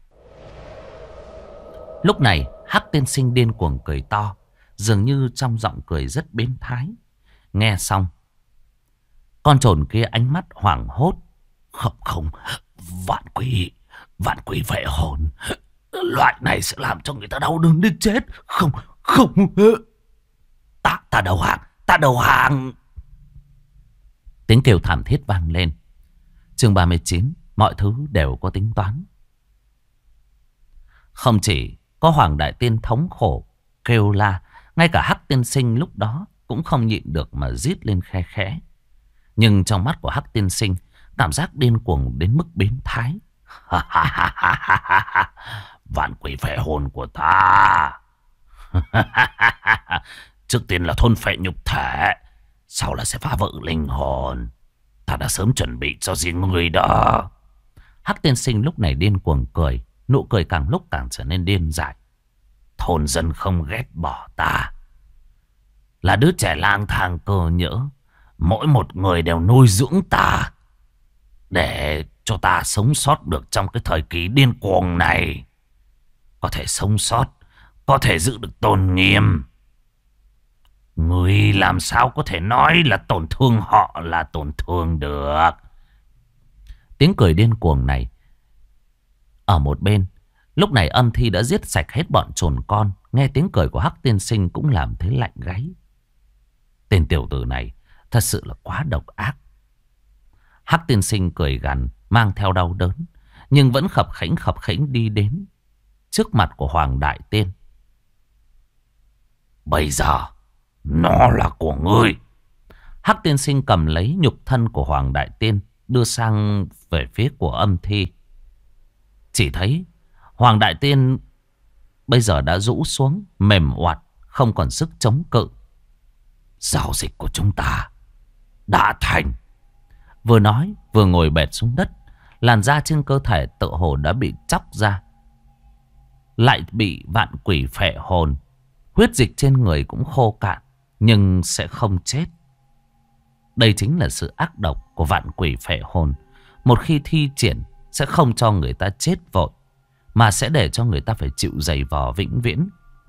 Lúc này Hắc tiên sinh điên cuồng cười to, dường như trong giọng cười rất biến thái. Nghe xong, con trồn kia ánh mắt hoảng hốt. Không, vạn quỷ phệ hồn, loại này sẽ làm cho người ta đau đớn đến chết. Không, ta đầu hàng. Tiếng kêu thảm thiết vang lên. Chương 39, mọi thứ đều có tính toán. Không chỉ có Hoàng Đại Tiên thống khổ kêu la, ngay cả Hắc tiên sinh lúc đó cũng không nhịn được mà rít lên khe khẽ. Nhưng trong mắt của Hắc tiên sinh, cảm giác điên cuồng đến mức biến thái. Vạn quỷ phệ hồn của ta. Trước tiên là thôn phệ nhục thể, sau là sẽ phá vỡ linh hồn. Ta đã sớm chuẩn bị cho riêng người đó. Hắc tiên sinh lúc này điên cuồng cười, nụ cười càng lúc càng trở nên điên dại. Thôn dân không ghét bỏ ta, là đứa trẻ lang thang cơ nhỡ. Mỗi một người đều nuôi dưỡng ta, để cho ta sống sót được trong cái thời kỳ điên cuồng này. Có thể sống sót, có thể giữ được tôn nghiêm. Người làm sao có thể nói là tổn thương họ là tổn thương được. Tiếng cười điên cuồng này ở một bên Lúc này âm thi đã giết sạch hết bọn trồn con. Nghe tiếng cười của Hắc tiên sinh cũng làm thấy lạnh gáy. Tên tiểu tử này thật sự là quá độc ác. Hắc tiên sinh cười gằn, mang theo đau đớn, nhưng vẫn khập khẽnh đi đến trước mặt của Hoàng Đại Tiên. Bây giờ nó là của ngươi. Hắc tiên sinh cầm lấy nhục thân của Hoàng Đại Tiên, đưa sang về phía của âm thi. Chỉ thấy Hoàng Đại Tiên bây giờ đã rũ xuống, mềm oặt, không còn sức chống cự. Giao dịch của chúng ta đã thành. Vừa nói vừa ngồi bệt xuống đất. Làn da trên cơ thể tự hồ đã bị chóc ra, lại bị vạn quỷ phệ hồn. Huyết dịch trên người cũng khô cạn, nhưng sẽ không chết. Đây chính là sự ác độc của vạn quỷ phệ hồn. Một khi thi triển sẽ không cho người ta chết vội, mà sẽ để cho người ta phải chịu giày vò vĩnh viễn.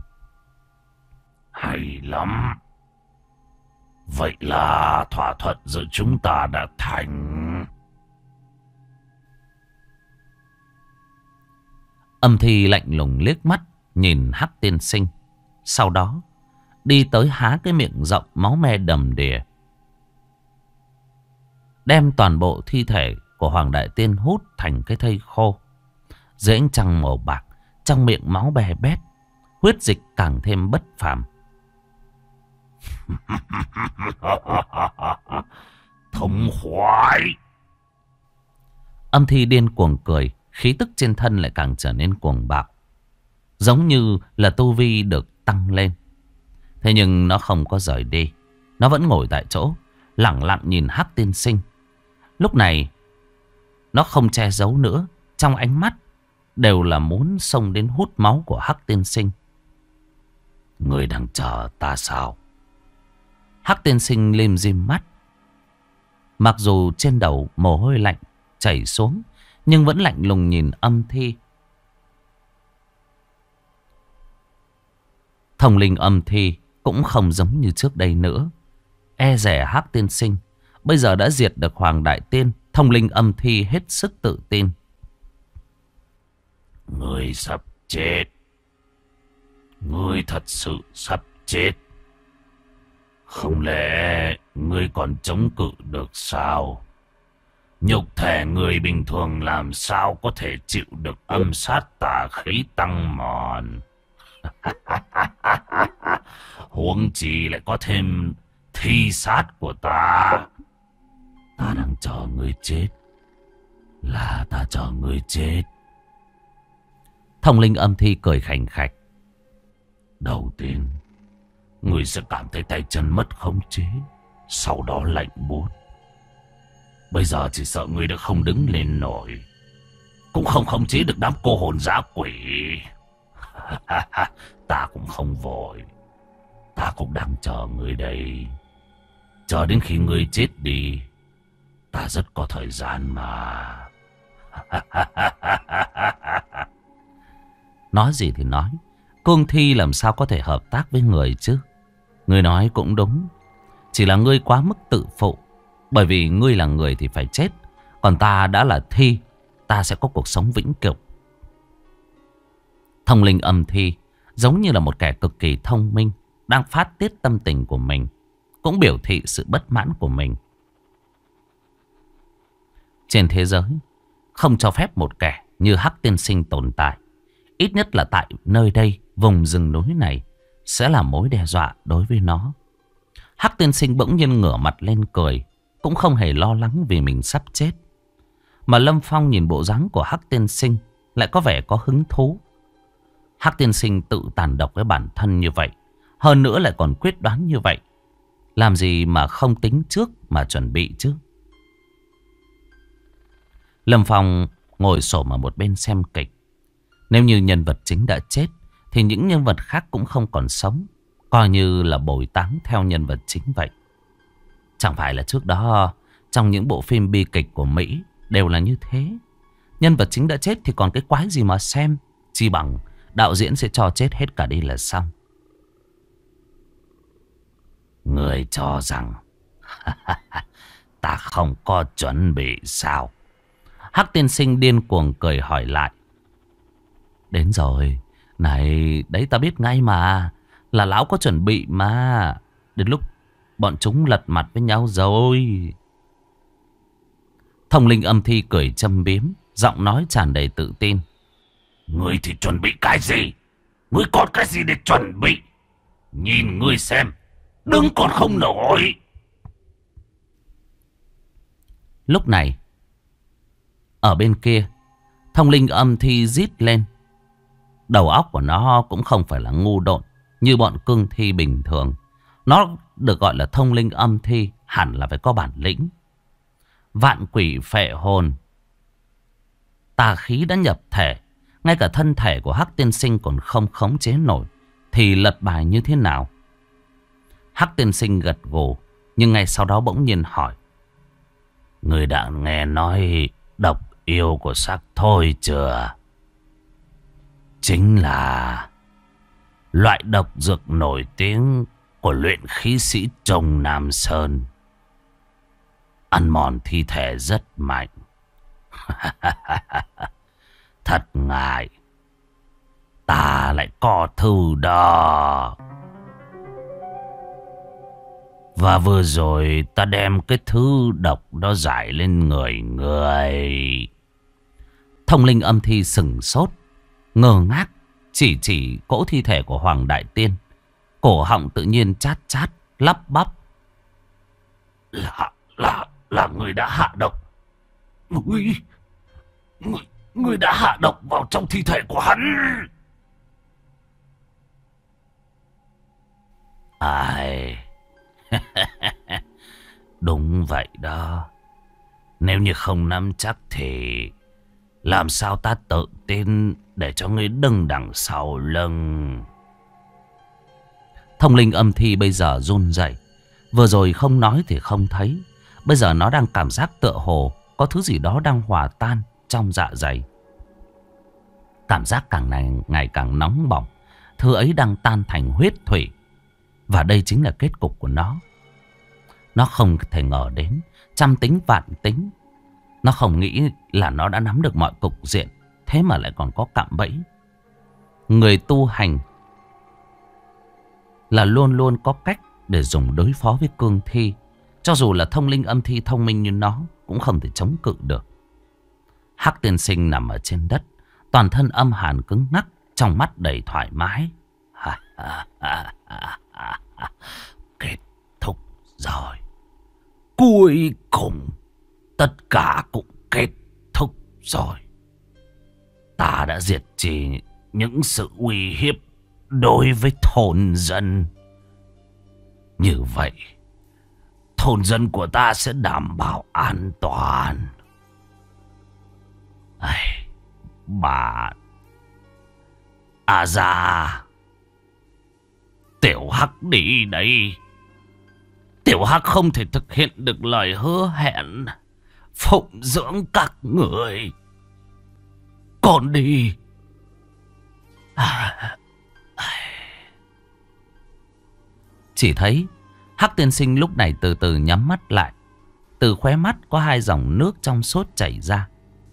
Hay lắm. Vậy là thỏa thuận giữa chúng ta đã thành. Âm thi lạnh lùng liếc mắt nhìn Hắc tiên sinh, sau đó đi tới há cái miệng rộng máu me đầm đìa, đem toàn bộ thi thể của Hoàng Đại Tiên hút thành cái thây khô. Dưới ánh trăng màu bạc, trong miệng máu bè bét, huyết dịch càng thêm bất phàm. Thống khoái. Âm thi điên cuồng cười, khí tức trên thân lại càng trở nên cuồng bạo, giống như là tu vi được tăng lên. Thế nhưng nó không có rời đi, nó vẫn ngồi tại chỗ, lẳng lặng nhìn Hắc tiên sinh. Lúc này nó không che giấu nữa, trong ánh mắt đều là muốn xông đến hút máu của Hắc tiên sinh. Người đang chờ ta sao? Hắc tiên sinh lim dim mắt, mặc dù trên đầu mồ hôi lạnh chảy xuống, nhưng vẫn lạnh lùng nhìn âm thi. Thông linh âm thi cũng không giống như trước đây nữa. E rẻ Hắc tiên sinh bây giờ đã diệt được Hoàng Đại Tiên. Thông linh âm thi hết sức tự tin. Ngươi sắp chết. Ngươi thật sự sắp chết. Không lẽ ngươi còn chống cự được sao? Nhục thể người bình thường làm sao có thể chịu được âm sát tà khí tăng mòn. Huống chi lại có thêm thi sát của ta. Ta đang chờ ngươi chết. Là ta chờ ngươi chết. Thông linh âm thi cười khành khạch. Đầu tiên, ngươi sẽ cảm thấy tay chân mất khống chế, sau đó lạnh buốt. Bây giờ chỉ sợ ngươi đã không đứng lên nổi, cũng không khống chế được đám cô hồn dã quỷ. Ta cũng không vội. Ta cũng đang chờ ngươi đây. Chờ đến khi ngươi chết đi. Ta rất có thời gian mà. Nói gì thì nói, cương thi làm sao có thể hợp tác với người chứ? Ngươi nói cũng đúng, chỉ là ngươi quá mức tự phụ. Bởi vì ngươi là người thì phải chết, còn ta đã là thi, ta sẽ có cuộc sống vĩnh cửu. Thông linh âm thi giống như là một kẻ cực kỳ thông minh, đang phát tiết tâm tình của mình, cũng biểu thị sự bất mãn của mình. Trên thế giới không cho phép một kẻ như Hắc tiên sinh tồn tại. Ít nhất là tại nơi đây, vùng rừng núi này sẽ là mối đe dọa đối với nó. Hắc tiên sinh bỗng nhiên ngửa mặt lên cười, cũng không hề lo lắng vì mình sắp chết. Mà Lâm Phong nhìn bộ dáng của Hắc tiên sinh lại có vẻ có hứng thú. Hắc tiên sinh tự tàn độc với bản thân như vậy, hơn nữa lại còn quyết đoán như vậy, làm gì mà không tính trước mà chuẩn bị chứ? Lâm Phong ngồi xổm ở một bên xem kịch. Nếu như nhân vật chính đã chết thì những nhân vật khác cũng không còn sống, coi như là bồi táng theo nhân vật chính vậy. Chẳng phải là trước đó trong những bộ phim bi kịch của Mỹ đều là như thế. Nhân vật chính đã chết thì còn cái quái gì mà xem, chi bằng đạo diễn sẽ cho chết hết cả đi là xong. Người cho rằng ta không có chuẩn bị sao? Hắc tiên sinh điên cuồng cười hỏi lại. Đến rồi. Này, đấy ta biết ngay mà. Là lão có chuẩn bị mà. Đến lúc bọn chúng lật mặt với nhau rồi. Thông linh âm thi cười châm biếm, giọng nói tràn đầy tự tin. Ngươi thì chuẩn bị cái gì? Ngươi còn cái gì để chuẩn bị? Nhìn ngươi xem, đứng còn không nổi. Lúc này, ở bên kia, thông linh âm thi rít lên. Đầu óc của nó cũng không phải là ngu độn như bọn cương thi bình thường. Nó được gọi là thông linh âm thi, hẳn là phải có bản lĩnh. Vạn quỷ phệ hồn, tà khí đã nhập thể. Ngay cả thân thể của Hắc tiên sinh còn không khống chế nổi, thì lật bài như thế nào? Hắc tiên sinh gật gù, nhưng ngay sau đó bỗng nhiên hỏi. Người đã nghe nói độc yêu của xác thôi chưa? Chính là loại độc dược nổi tiếng của luyện khí sĩ Trông Nam Sơn. Ăn mòn thi thể rất mạnh. Thật ngại, ta lại có thư đó. Và vừa rồi ta đem cái thứ độc đó giải lên người người. Thông linh âm thi sửng sốt, ngơ ngác, chỉ cỗ thi thể của Hoàng Đại Tiên. Cổ họng tự nhiên chát chát, lắp bắp. Là người đã hạ độc. Người đã hạ độc vào trong thi thể của hắn. Ai... Đúng vậy đó. Nếu như không nắm chắc thì làm sao ta tự tin để cho ngươi đứng đằng sau lưng. Thông linh âm thi bây giờ run rẩy. Vừa rồi không nói thì không thấy. Bây giờ nó đang cảm giác tựa hồ có thứ gì đó đang hòa tan trong dạ dày. Cảm giác ngày càng nóng bỏng. Thứ ấy đang tan thành huyết thủy. Và đây chính là kết cục của nó. Nó không thể ngờ đến, trăm tính vạn tính, nó không nghĩ là nó đã nắm được mọi cục diện, thế mà lại còn có cạm bẫy. Người tu hành là luôn luôn có cách để dùng đối phó với cương thi. Cho dù là thông linh âm thi thông minh như nó cũng không thể chống cự được. Hắc tiên sinh nằm ở trên đất, toàn thân âm hàn cứng ngắc, trong mắt đầy thoải mái. Kết thúc rồi. Cuối cùng tất cả cũng kết thúc rồi. Ta đã diệt trì những sự uy hiếp đối với thôn dân. Như vậy thôn dân của ta sẽ đảm bảo an toàn. Bà già, Tiểu Hắc đi đây. Tiểu Hắc không thể thực hiện được lời hứa hẹn phụng dưỡng các người. Con đi. Chỉ thấy Hắc tiên sinh lúc này từ từ nhắm mắt lại. Từ khóe mắt có hai dòng nước trong suốt chảy ra.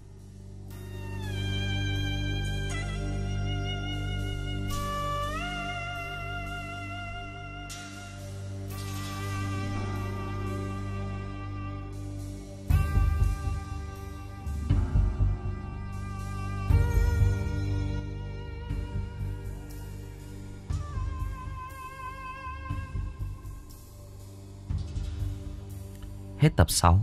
Hết tập 6.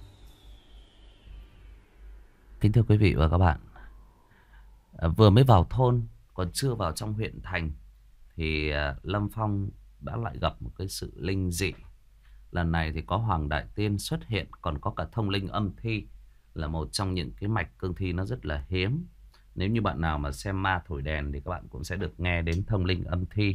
Kính thưa quý vị và các bạn, vừa mới vào thôn, còn chưa vào trong huyện thành, thì Lâm Phong đã lại gặp một cái sự linh dị. Lần này thì có Hoàng Đại Tiên xuất hiện, còn có cả thông linh âm thi, là một trong những cái mạch cương thi nó rất là hiếm. Nếu như bạn nào mà xem Ma Thổi Đèn thì các bạn cũng sẽ được nghe đến thông linh âm thi.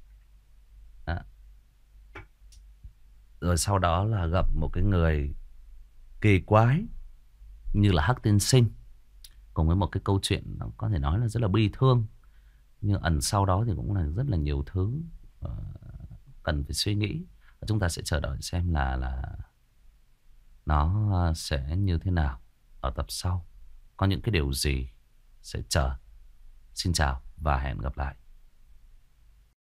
Rồi sau đó là gặp một cái người kỳ quái như là Hắc tiên sinh, cùng với một cái câu chuyện nó có thể nói là rất là bi thương, nhưng ẩn sau đó thì cũng là rất là nhiều thứ cần phải suy nghĩ. Và chúng ta sẽ chờ đợi xem là nó sẽ như thế nào ở tập sau. Có những cái điều gì sẽ Xin chào và hẹn gặp lại.